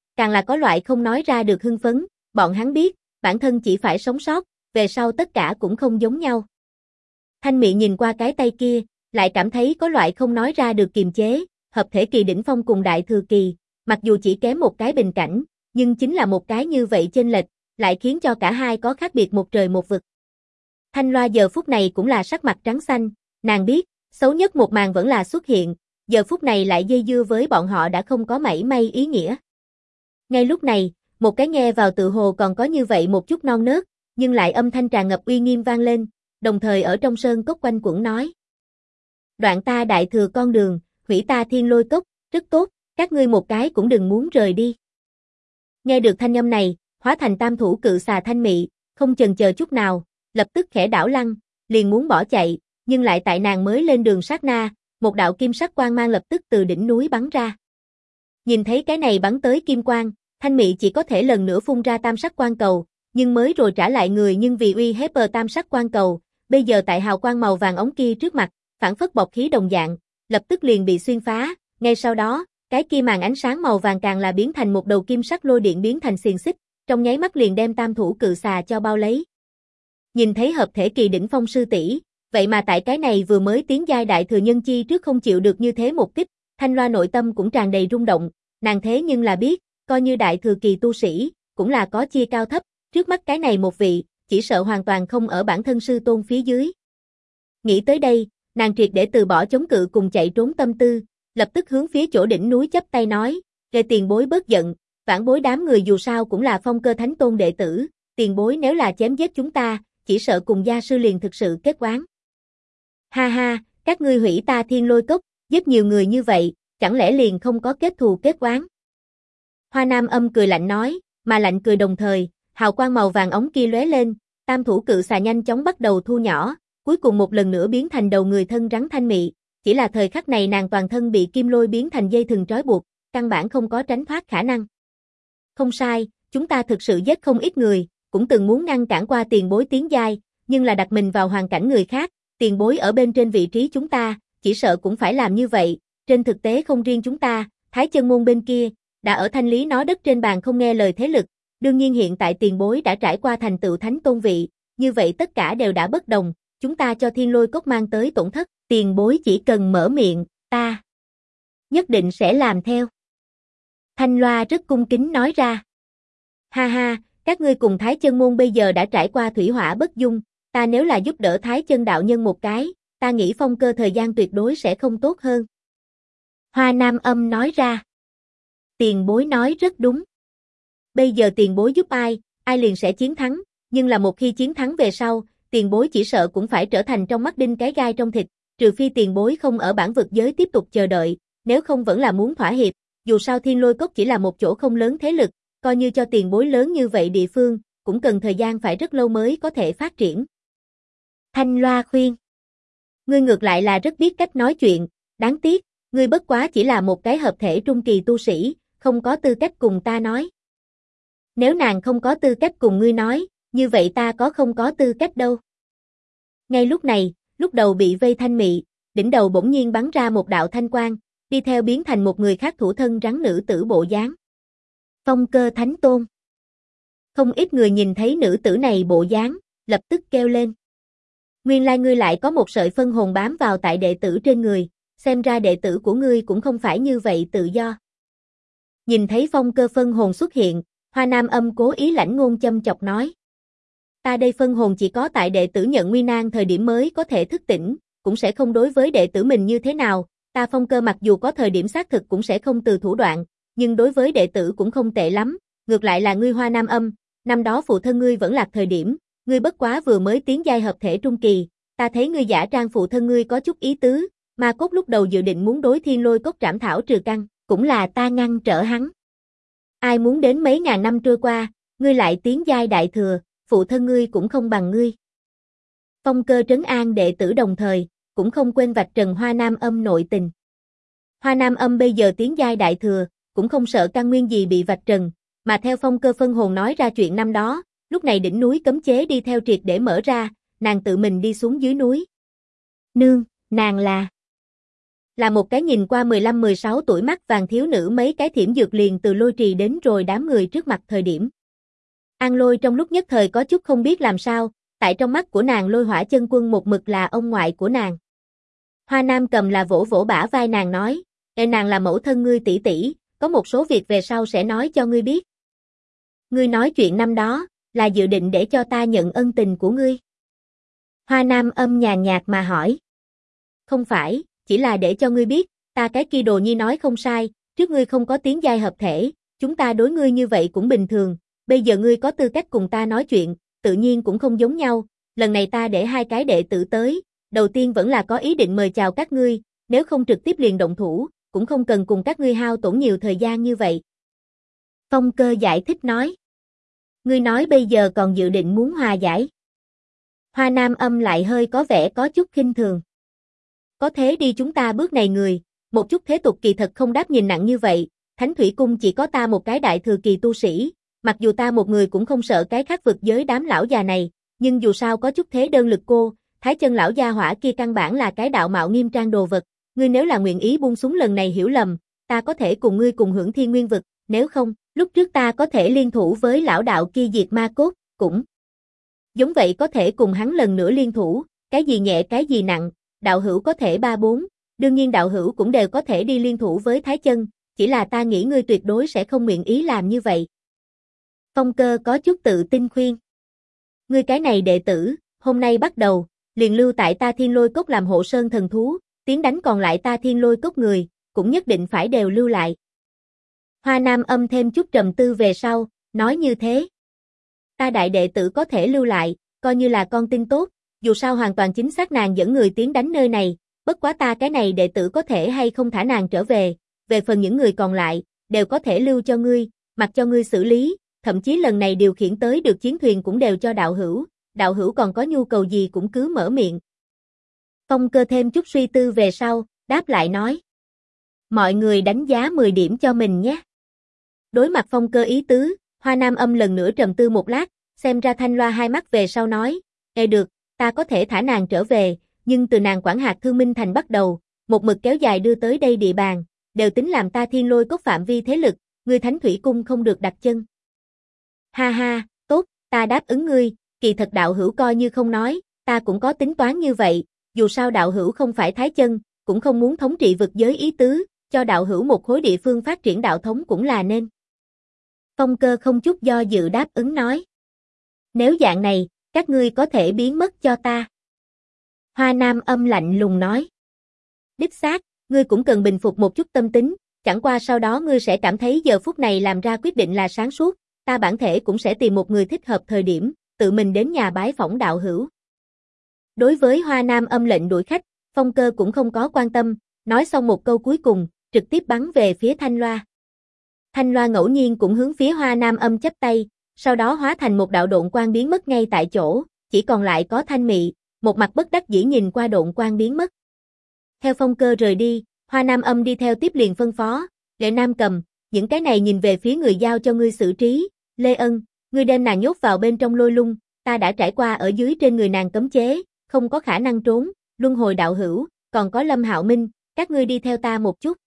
càng là có loại không nói ra được hưng phấn, bọn hắn biết, bản thân chỉ phải sống sót, về sau tất cả cũng không giống nhau. Thanh Mị nhìn qua cái tay kia, lại cảm thấy có loại không nói ra được kiềm chế, hợp thể kỳ đỉnh phong cùng đại thừa kỳ, mặc dù chỉ kém một cái bình cảnh, nhưng chính là một cái như vậy chênh lệch, lại khiến cho cả hai có khác biệt một trời một vực. Thanh Loa giờ phút này cũng là sắc mặt trắng xanh, nàng biết, xấu nhất một màn vẫn là xuất hiện, giờ phút này lại dây dưa với bọn họ đã không có mảy may ý nghĩa. Ngay lúc này, một cái nghe vào tự hồ còn có như vậy một chút non nớt, nhưng lại âm thanh tràn ngập uy nghiêm vang lên, đồng thời ở trong sơn cốc quanh quẩn nói. Đoạn ta đại thừa con đường, hủy ta thiên lôi cốc, rất tốt, các ngươi một cái cũng đừng muốn rời đi. Nghe được thanh âm này, hóa thành tam thủ cự xà Thanh Mị, không chần chờ chút nào, lập tức khẽ đảo lăng, liền muốn bỏ chạy, nhưng lại tại nàng mới lên đường sát na, một đạo kim sắc quang mang lập tức từ đỉnh núi bắn ra. Nhìn thấy cái này bắn tới kim quang, Thanh Mị chỉ có thể lần nữa phun ra tam sắc quang cầu, nhưng mới rồi trả lại người nhưng vì uy hiếp tam sắc quang cầu, bây giờ tại hào quang màu vàng ống kia trước mặt, phản phất bọc khí đồng dạng, lập tức liền bị xuyên phá, ngay sau đó, cái kia màn ánh sáng màu vàng càng là biến thành một đầu kim sắc lôi điện biến thành xiềng xích, trong nháy mắt liền đem tam thủ cự xà cho bao lấy. Nhìn thấy hợp thể kỳ đỉnh phong sư tỷ, vậy mà tại cái này vừa mới tiến giai đại thừa nhân chi trước không chịu được như thế một kích, Thanh Loa nội tâm cũng tràn đầy rung động, nàng thế nhưng là biết, coi như đại thừa kỳ tu sĩ, cũng là có chia cao thấp, trước mắt cái này một vị, chỉ sợ hoàn toàn không ở bản thân sư tôn phía dưới. Nghĩ tới đây, nàng triệt để từ bỏ chống cự cùng chạy trốn tâm tư, lập tức hướng phía chỗ đỉnh núi chắp tay nói, "Kề tiền bối bớt giận, vãn bối đám người dù sao cũng là Phong Cơ Thánh Tôn đệ tử, tiền bối nếu là chém giết chúng ta, chỉ sợ cùng gia sư liền thực sự kết oán. Ha ha, các ngươi hủy ta thiên lôi cốc, giết nhiều người như vậy, chẳng lẽ liền không có kết thù kết oán?" Hoa Nam Âm cười lạnh nói, mà lạnh cười đồng thời, hào quang màu vàng ống kia lóe lên, tam thủ cự xà nhanh chóng bắt đầu thu nhỏ, cuối cùng một lần nữa biến thành đầu người thân rắn Thanh Mị, chỉ là thời khắc này nàng toàn thân bị kim lôi biến thành dây thừng trói buộc, căn bản không có tránh thoát khả năng. Không sai, chúng ta thực sự giết không ít người, cũng từng muốn ngăn cản qua tiền bối tiến giai, nhưng là đặt mình vào hoàn cảnh người khác, tiền bối ở bên trên vị trí chúng ta, chỉ sợ cũng phải làm như vậy, trên thực tế không riêng chúng ta, Thái Chân Môn bên kia, đã ở thanh lý nó đất trên bàn không nghe lời thế lực, đương nhiên hiện tại tiền bối đã trải qua thành tựu thánh tôn vị, như vậy tất cả đều đã bất đồng, chúng ta cho thiên lôi cốc mang tới tổn thất, tiền bối chỉ cần mở miệng, ta nhất định sẽ làm theo. Thanh Loa rất cung kính nói ra. Ha ha, các ngươi cùng Thái Chân Môn bây giờ đã trải qua thủy hỏa bất dung, ta nếu là giúp đỡ Thái Chân đạo nhân một cái, ta nghĩ Phong Cơ thời gian tuyệt đối sẽ không tốt hơn. Hoa Nam Âm nói ra. Tiền bối nói rất đúng. Bây giờ tiền bối giúp ai, ai liền sẽ chiến thắng, nhưng là một khi chiến thắng về sau, tiền bối chỉ sợ cũng phải trở thành trong mắt đinh cái gai trong thịt, trừ phi tiền bối không ở bản vực giới tiếp tục chờ đợi, nếu không vẫn là muốn thỏa hiệp, dù sao Thiên Lôi Cốc chỉ là một chỗ không lớn thế lực, coi như cho tiền bối lớn như vậy địa phương, cũng cần thời gian phải rất lâu mới có thể phát triển. Thanh Loa khuyên. Ngươi ngược lại là rất biết cách nói chuyện, đáng tiếc, ngươi bất quá chỉ là một cái hợp thể trung kỳ tu sĩ, không có tư cách cùng ta nói. Nếu nàng không có tư cách cùng ngươi nói, như vậy ta có không có tư cách đâu. Ngay lúc này, lúc đầu bị vây Thanh Mị, đỉnh đầu bỗng nhiên bắn ra một đạo thanh quang, đi theo biến thành một người khác thủ thân rắn nữ tử bộ dáng. Phong Cơ Thánh Tôn. Không ít người nhìn thấy nữ tử này bộ dáng, lập tức kêu lên. Nguyên lai ngươi lại có một sợi phân hồn bám vào tại đệ tử trên người, xem ra đệ tử của ngươi cũng không phải như vậy tự do. Nhìn thấy Phong Cơ phân hồn xuất hiện, Hoa Nam Âm cố ý lãnh ngôn châm chọc nói. Ta đây phân hồn chỉ có tại đệ tử nhận nguy nan thời điểm mới có thể thức tỉnh, cũng sẽ không đối với đệ tử mình như thế nào, ta Phong Cơ mặc dù có thời điểm xác thực cũng sẽ không từ thủ đoạn, nhưng đối với đệ tử cũng không tệ lắm, ngược lại là ngươi Hoa Nam Âm, năm đó phụ thân ngươi vẫn lạc thời điểm, ngươi bất quá vừa mới tiến giai hợp thể trung kỳ, ta thấy ngươi giả trang phụ thân ngươi có chút ý tứ, Ma Cốt lúc đầu dự định muốn đối Thiên Lôi Cốc trảm thảo trừ căn, cũng là ta ngăn trở hắn. Ai muốn đến mấy ngàn năm trôi qua, ngươi lại tiến giai đại thừa, phụ thân ngươi cũng không bằng ngươi. Phong Cơ trấn an đệ tử đồng thời, cũng không quên vạch trần Hoa Nam Âm nội tình. Hoa Nam Âm bây giờ tiến giai đại thừa, cũng không sợ căn nguyên gì bị vạch trần, mà theo Phong Cơ phân hồn nói ra chuyện năm đó, lúc này đỉnh núi cấm chế đi theo triệt để mở ra, nàng tự mình đi xuống dưới núi. Nương, nàng là Là một cái nhìn qua 15-16 tuổi mắt vàng thiếu nữ mấy cái thiểm dược liền từ Lôi Trì đến rồi đám người trước mặt thời điểm. An Lôi trong lúc nhất thời có chút không biết làm sao, tại trong mắt của nàng Lôi Hỏa Chân Quân một mực là ông ngoại của nàng. Hoa Nam Cầm là vỗ vỗ bả vai nàng nói, nàng là mẫu thân ngươi tỷ tỷ, có một số việc về sau sẽ nói cho ngươi biết. Ngươi nói chuyện năm đó, là dự định để cho ta nhận ân tình của ngươi. Hoa Nam Âm nhàn nhạt mà hỏi. Không phải, chỉ là để cho ngươi biết, ta cái kia Đồ Nhi nói không sai, trước ngươi không có tiến giai hợp thể, chúng ta đối ngươi như vậy cũng bình thường, bây giờ ngươi có tư cách cùng ta nói chuyện, tự nhiên cũng không giống nhau, lần này ta để 2 cái đệ tử tới, đầu tiên vẫn là có ý định mời chào các ngươi, nếu không trực tiếp liền động thủ, cũng không cần cùng các ngươi hao tổn nhiều thời gian như vậy. Phong Cơ giải thích nói. Ngươi nói bây giờ còn dự định muốn hòa giải. Hoa Nam Âm lại hơi có vẻ có chút khinh thường. Có thế đi chúng ta bước này người, một chút thế tục kỳ thật không đáp nhìn nặng như vậy, Thánh Thủy Cung chỉ có ta một cái đại thừa kỳ tu sĩ, mặc dù ta một người cũng không sợ cái khác vực giới đám lão già này, nhưng dù sao có chút thế đơn lực cô, Thái Chân lão gia hỏa kia căn bản là cái đạo mạo nghiêm trang đồ vật, ngươi nếu là nguyện ý buông xuống lần này hiểu lầm, ta có thể cùng ngươi cùng hưởng Thiên Nguyên vực, nếu không, lúc trước ta có thể liên thủ với lão đạo kia diệt ma cốt, cũng giống vậy có thể cùng hắn lần nữa liên thủ, cái gì nhẹ cái gì nặng, đạo hữu có thể 3-4, đương nhiên đạo hữu cũng đều có thể đi liên thủ với Thái Chân, chỉ là ta nghĩ ngươi tuyệt đối sẽ không nguyện ý làm như vậy. Phong Cơ có chút tự tin khuyên. Ngươi cái này đệ tử, hôm nay bắt đầu, liền lưu tại ta Thiên Lôi Cốc làm hộ sơn thần thú, tiến đánh còn lại ta Thiên Lôi Cốc người, cũng nhất định phải đều lưu lại. Hoa Nam Âm thêm chút trầm tư về sau, nói như thế. Ta đại đệ tử có thể lưu lại, coi như là con tin tốt, dù sao hoàn toàn chính xác nàng dẫn người tiến đánh nơi này, bất quá ta cái này đệ tử có thể hay không thả nàng trở về phần những người còn lại, đều có thể lưu cho ngươi, mặc cho ngươi xử lý, thậm chí lần này điều khiển tới được chiến thuyền cũng đều cho đạo hữu còn có nhu cầu gì cũng cứ mở miệng. Phong Cơ thêm chút suy tư về sau, đáp lại nói. Mọi người đánh giá 10 điểm cho mình nhé. Đối mặt Phong Cơ ý tứ, Hoa Nam Âm lần nữa trầm tư một lát, xem ra thanh loa hai mắt về sau nói, được, ta có thể thả nàng trở về, nhưng từ nàng quản hạt Thương Minh Thành bắt đầu, một mực kéo dài đưa tới đây địa bàn, đều tính làm ta Thiên Lôi Cốc phạm vi thế lực, ngươi Thánh Thủy Cung không được đặt chân. Ha ha, tốt, ta đáp ứng ngươi, kỳ thật đạo hữu coi như không nói, ta cũng có tính toán như vậy, dù sao đạo hữu không phải Thái Chân, cũng không muốn thống trị vực giới ý tứ, cho đạo hữu một khối địa phương phát triển đạo thống cũng là nên. Phong Cơ không chút do dự đáp ứng nói. Nếu dạng này, các ngươi có thể biến mất cho ta. Hoa Nam Âm lạnh lùng nói. Đích xác, ngươi cũng cần bình phục một chút tâm tính, chẳng qua sau đó ngươi sẽ cảm thấy giờ phút này làm ra quyết định là sáng suốt, ta bản thể cũng sẽ tìm một người thích hợp thời điểm, tự mình đến nhà bái phỏng đạo hữu. Đối với Hoa Nam Âm lệnh đuổi khách, Phong Cơ cũng không có quan tâm, nói xong một câu cuối cùng, trực tiếp bắn về phía Thanh Loa. Thanh Loa ngẫu nhiên cũng hướng phía Hoa Nam Âm chắp tay, sau đó hóa thành một đạo độn quang biến mất ngay tại chỗ, chỉ còn lại có Thanh Mị, một mặt bất đắc dĩ nhìn qua độn quang biến mất. Theo Phong Cơ rời đi, Hoa Nam Âm đi theo tiếp liền phân phó, Lệ Nam Cầm, những cái này nhìn về phía người giao cho ngươi xử trí, Lê Ân, ngươi đem nàng nhốt vào bên trong lôi lung, ta đã trải qua ở dưới trên người nàng cấm chế, không có khả năng trốn, luân hồi đạo hữu, còn có Lâm Hạo Minh, các ngươi đi theo ta một chút.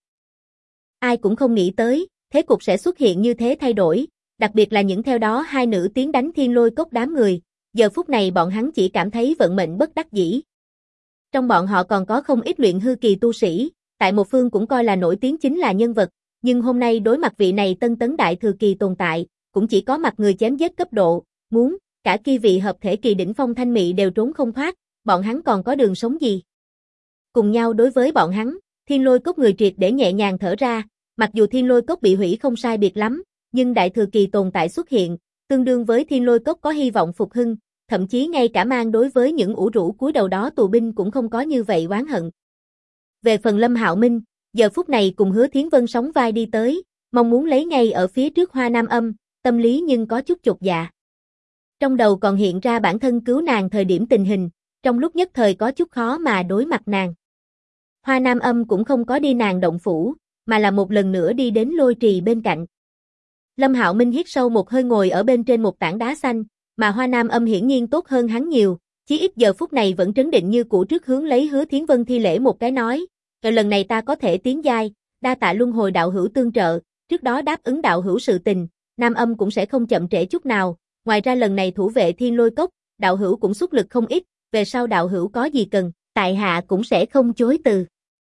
Ai cũng không nghĩ tới, thế cục sẽ xuất hiện như thế thay đổi, đặc biệt là những theo đó hai nữ tiến đánh Thiên Lôi Cốc đám người, giờ phút này bọn hắn chỉ cảm thấy vận mệnh bất đắc dĩ. Trong bọn họ còn có không ít luyện hư kỳ tu sĩ, tại một phương cũng coi là nổi tiếng chính là nhân vật, nhưng hôm nay đối mặt vị này tân tấn đại thừa kỳ tồn tại, cũng chỉ có mặt người chém giết cấp độ, muốn, cả kia vị hợp thể kỳ đỉnh phong Thanh Mị đều trốn không thoát, bọn hắn còn có đường sống gì? Cùng nhau đối với bọn hắn, Thiên Lôi Cốc người triệt để nhẹ nhàng thở ra, mặc dù Thiên Lôi Cốc bị hủy không sai biệt lắm, nhưng đại thừa kỳ tồn tại xuất hiện, tương đương với Thiên Lôi Cốc có hy vọng phục hưng, thậm chí ngay cả mang đối với những ủ rũ cúi đầu đó tù binh cũng không có như vậy oán hận. Về phần Lâm Hạo Minh, giờ phút này cùng Hứa Thiến Vân sóng vai đi tới, mong muốn lấy ngay ở phía trước Hoa Nam Âm, tâm lý nhưng có chút chột dạ. Trong đầu còn hiện ra bản thân cứu nàng thời điểm tình hình, trong lúc nhất thời có chút khó mà đối mặt nàng. Hoa Nam Âm cũng không có đi nàng động phủ, mà là một lần nữa đi đến Lôi Trì bên cạnh. Lâm Hạo Minh hít sâu một hơi ngồi ở bên trên một tảng đá xanh, mà Hoa Nam Âm hiển nhiên tốt hơn hắn nhiều, chí ít giờ phút này vẫn trấn định như cũ trước hướng lấy Hứa Thiến Vân thi lễ một cái nói, lần này ta có thể tiến giai, đa tạ luân hồi đạo hữu tương trợ, trước đó đáp ứng đạo hữu sự tình, Nam Âm cũng sẽ không chậm trễ chút nào, ngoài ra lần này thủ vệ Thiên Lôi Cốc, đạo hữu cũng xuất lực không ít, về sau đạo hữu có gì cần, tại hạ cũng sẽ không chối từ.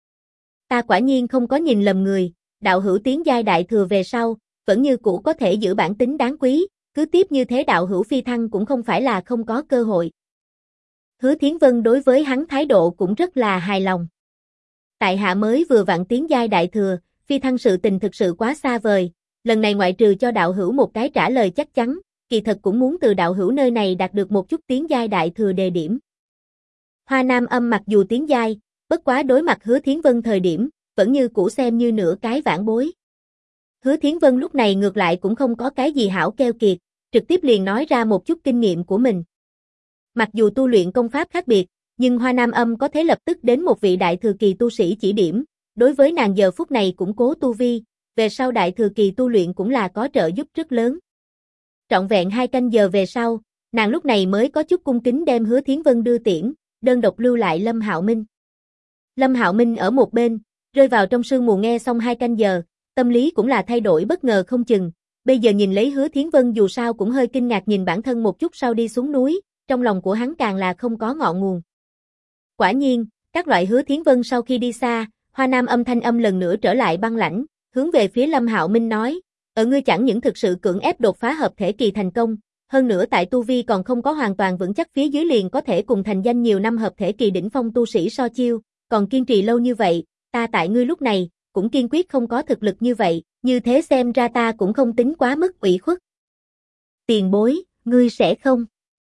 Ta quả nhiên không có nhìn lầm người, đạo hữu tiến giai đại thừa về sau, vẫn như cũ có thể giữ bản tính đáng quý, cứ tiếp như thế đạo hữu phi thăng cũng không phải là không có cơ hội. Hứa Thiến Vân đối với hắn thái độ cũng rất là hài lòng. Tại hạ mới vừa vặn tiến giai đại thừa, phi thăng sự tình thực sự quá xa vời, lần này ngoại trừ cho đạo hữu một cái trả lời chắc chắn, kỳ thật cũng muốn từ đạo hữu nơi này đạt được một chút tiến giai đại thừa đề điểm. Hoa Nam Âm mặc dù tiến giai, bất quá đối mặt Hứa Thiến Vân thời điểm, vẫn như cũ xem như nửa cái vãn bối. Hứa Thiến Vân lúc này ngược lại cũng không có cái gì hảo keo kiệt, trực tiếp liền nói ra một chút kinh nghiệm của mình. Mặc dù tu luyện công pháp khác biệt, nhưng Hoa Nam Âm có thể lập tức đến một vị đại thừa kỳ tu sĩ chỉ điểm, đối với nàng giờ phút này củng cố tu vi, về sau đại thừa kỳ tu luyện cũng là có trợ giúp rất lớn. Trọn vẹn 2 canh giờ về sau, nàng lúc này mới có chút cung kính đem Hứa Thiến Vân đưa tiễn, đơn độc lưu lại Lâm Hạo Minh. Lâm Hạo Minh ở một bên, rơi vào trong sương mù nghe xong 2 canh giờ, tâm lý cũng là thay đổi bất ngờ không chừng, bây giờ nhìn lấy Hứa Thiến Vân dù sao cũng hơi kinh ngạc nhìn bản thân một chút sau đi xuống núi, trong lòng của hắn càng là không có ngọn nguồn. Quả nhiên, các loại Hứa Thiến Vân sau khi đi xa, Hoa Nam Âm thanh âm lần nữa trở lại băng lãnh, hướng về phía Lâm Hạo Minh nói, ngươi chẳng những thực sự cưỡng ép đột phá hợp thể kỳ thành công, hơn nữa tại tu vi còn không có hoàn toàn vững chắc phía dưới liền có thể cùng thành danh nhiều năm hợp thể kỳ đỉnh phong tu sĩ so chiêu, còn kiên trì lâu như vậy, ta tại ngươi lúc này, cũng kiên quyết không có thực lực như vậy, như thế xem ra ta cũng không tính quá mức ủy khuất. Tiền bối, ngươi sẽ không?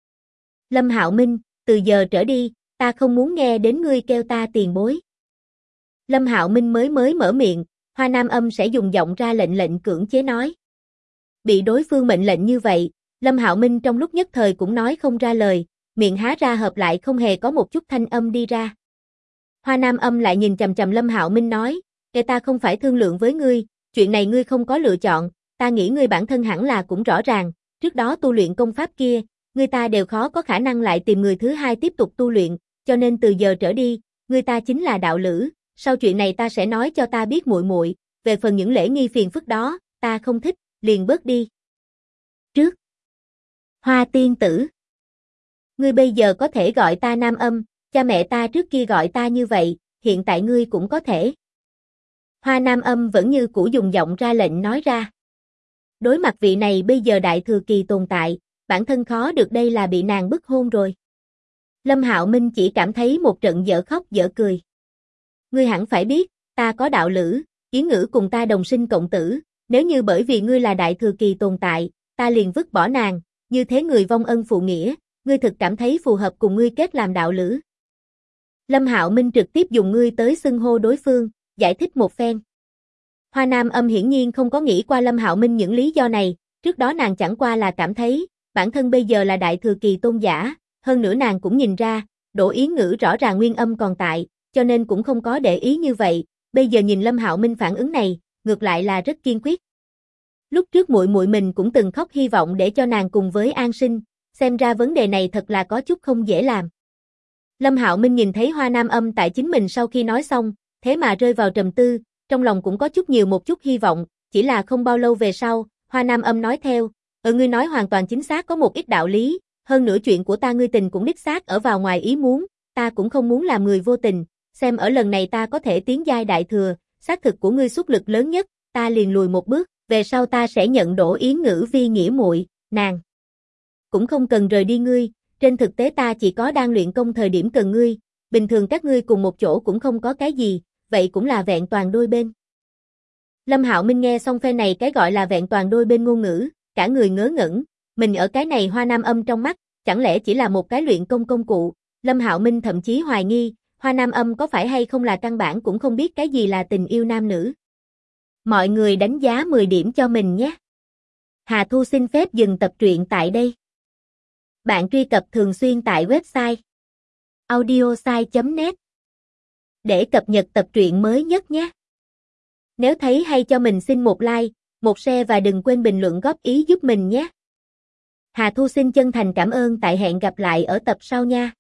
Lâm Hạo Minh, từ giờ trở đi, ta không muốn nghe đến ngươi kêu ta tiền bối. Lâm Hạo Minh mới mở miệng, Hoa Nam Âm sẽ dùng giọng ra lệnh cưỡng chế nói. Bị đối phương mệnh lệnh như vậy, Lâm Hạo Minh trong lúc nhất thời cũng nói không ra lời, miệng há ra hợp lại không hề có một chút thanh âm đi ra. Hoa Nam Âm lại nhìn chằm chằm Lâm Hạo Minh nói, ta không phải thương lượng với ngươi, chuyện này ngươi không có lựa chọn, ta nghĩ ngươi bản thân hẳn là cũng rõ ràng, trước đó tu luyện công pháp kia, ngươi ta đều khó có khả năng lại tìm người thứ hai tiếp tục tu luyện, cho nên từ giờ trở đi, ngươi ta chính là đạo lữ, sau chuyện này ta sẽ nói cho ta biết muội muội, về phần những lễ nghi phiền phức đó, ta không thích, liền bớt đi. Trước. Hoa tiên tử. Ngươi bây giờ có thể gọi ta Nam Âm, cha mẹ ta trước kia gọi ta như vậy, hiện tại ngươi cũng có thể. Hoa Nam Âm vẫn như cũ dùng giọng ra lệnh nói ra. Đối mặt vị này bây giờ đại thừa kỳ tồn tại, bản thân khó được đây là bị nàng bức hôn rồi. Lâm Hạo Minh chỉ cảm thấy một trận dở khóc dở cười. Ngươi hẳn phải biết, ta có đạo lữ, Yến Ngữ cùng ta đồng sinh cộng tử, nếu như bởi vì ngươi là đại thừa kỳ tồn tại, ta liền vứt bỏ nàng, như thế người vong ân phụ nghĩa, ngươi thực cảm thấy phù hợp cùng ngươi kết làm đạo lữ. Lâm Hạo Minh trực tiếp dùng ngươi tới xưng hô đối phương, giải thích một phen. Hoa Nam Âm hiển nhiên không có nghĩ qua Lâm Hạo Minh những lý do này, trước đó nàng chẳng qua là cảm thấy, bản thân bây giờ là đại thừa kỳ tôn giả, hơn nữa nàng cũng nhìn ra, Đỗ Yến Ngữ rõ ràng nguyên âm còn tại, cho nên cũng không có để ý như vậy, bây giờ nhìn Lâm Hạo Minh phản ứng này, ngược lại là rất kiên quyết. Lúc trước muội muội mình cũng từng khóc hy vọng để cho nàng cùng với An Sinh, xem ra vấn đề này thật là có chút không dễ làm. Lâm Hạo Minh nhìn thấy Hoa Nam Âm tại chính mình sau khi nói xong, thế mà rơi vào trầm tư, trong lòng cũng có chút nhiều một chút hy vọng, chỉ là không bao lâu về sau, Hoa Nam Âm nói theo, ngươi nói hoàn toàn chính xác có một ít đạo lý, hơn nữa chuyện của ta ngươi tình cũng đích xác ở vào ngoài ý muốn, ta cũng không muốn làm người vô tình, xem ở lần này ta có thể tiến giai đại thừa, xác thực của ngươi xuất lực lớn nhất, ta liền lùi một bước, về sau ta sẽ nhận Đỗ Yến Ngữ vi nghĩa muội, nàng cũng không cần rời đi ngươi, trên thực tế ta chỉ có đang luyện công thời điểm cần ngươi, bình thường các ngươi cùng một chỗ cũng không có cái gì, vậy cũng là vẹn toàn đôi bên. Lâm Hạo Minh nghe xong phe này cái gọi là vẹn toàn đôi bên ngôn ngữ, cả người ngớ ngẩn, mình ở cái này Hoa Nam Âm trong mắt, chẳng lẽ chỉ là một cái luyện công cụ, Lâm Hạo Minh thậm chí hoài nghi, Hoa Nam Âm có phải hay không là căn bản cũng không biết cái gì là tình yêu nam nữ. Mọi người đánh giá 10 điểm cho mình nhé. Hà Thu xin phép dừng tập truyện tại đây. Bạn truy cập thường xuyên tại website audiosai.net để cập nhật tập truyện mới nhất nhé. Nếu thấy hay cho mình xin một like, một share và đừng quên bình luận góp ý giúp mình nhé. Hà Thu xin chân thành cảm ơn, tại hẹn gặp lại ở tập sau nha.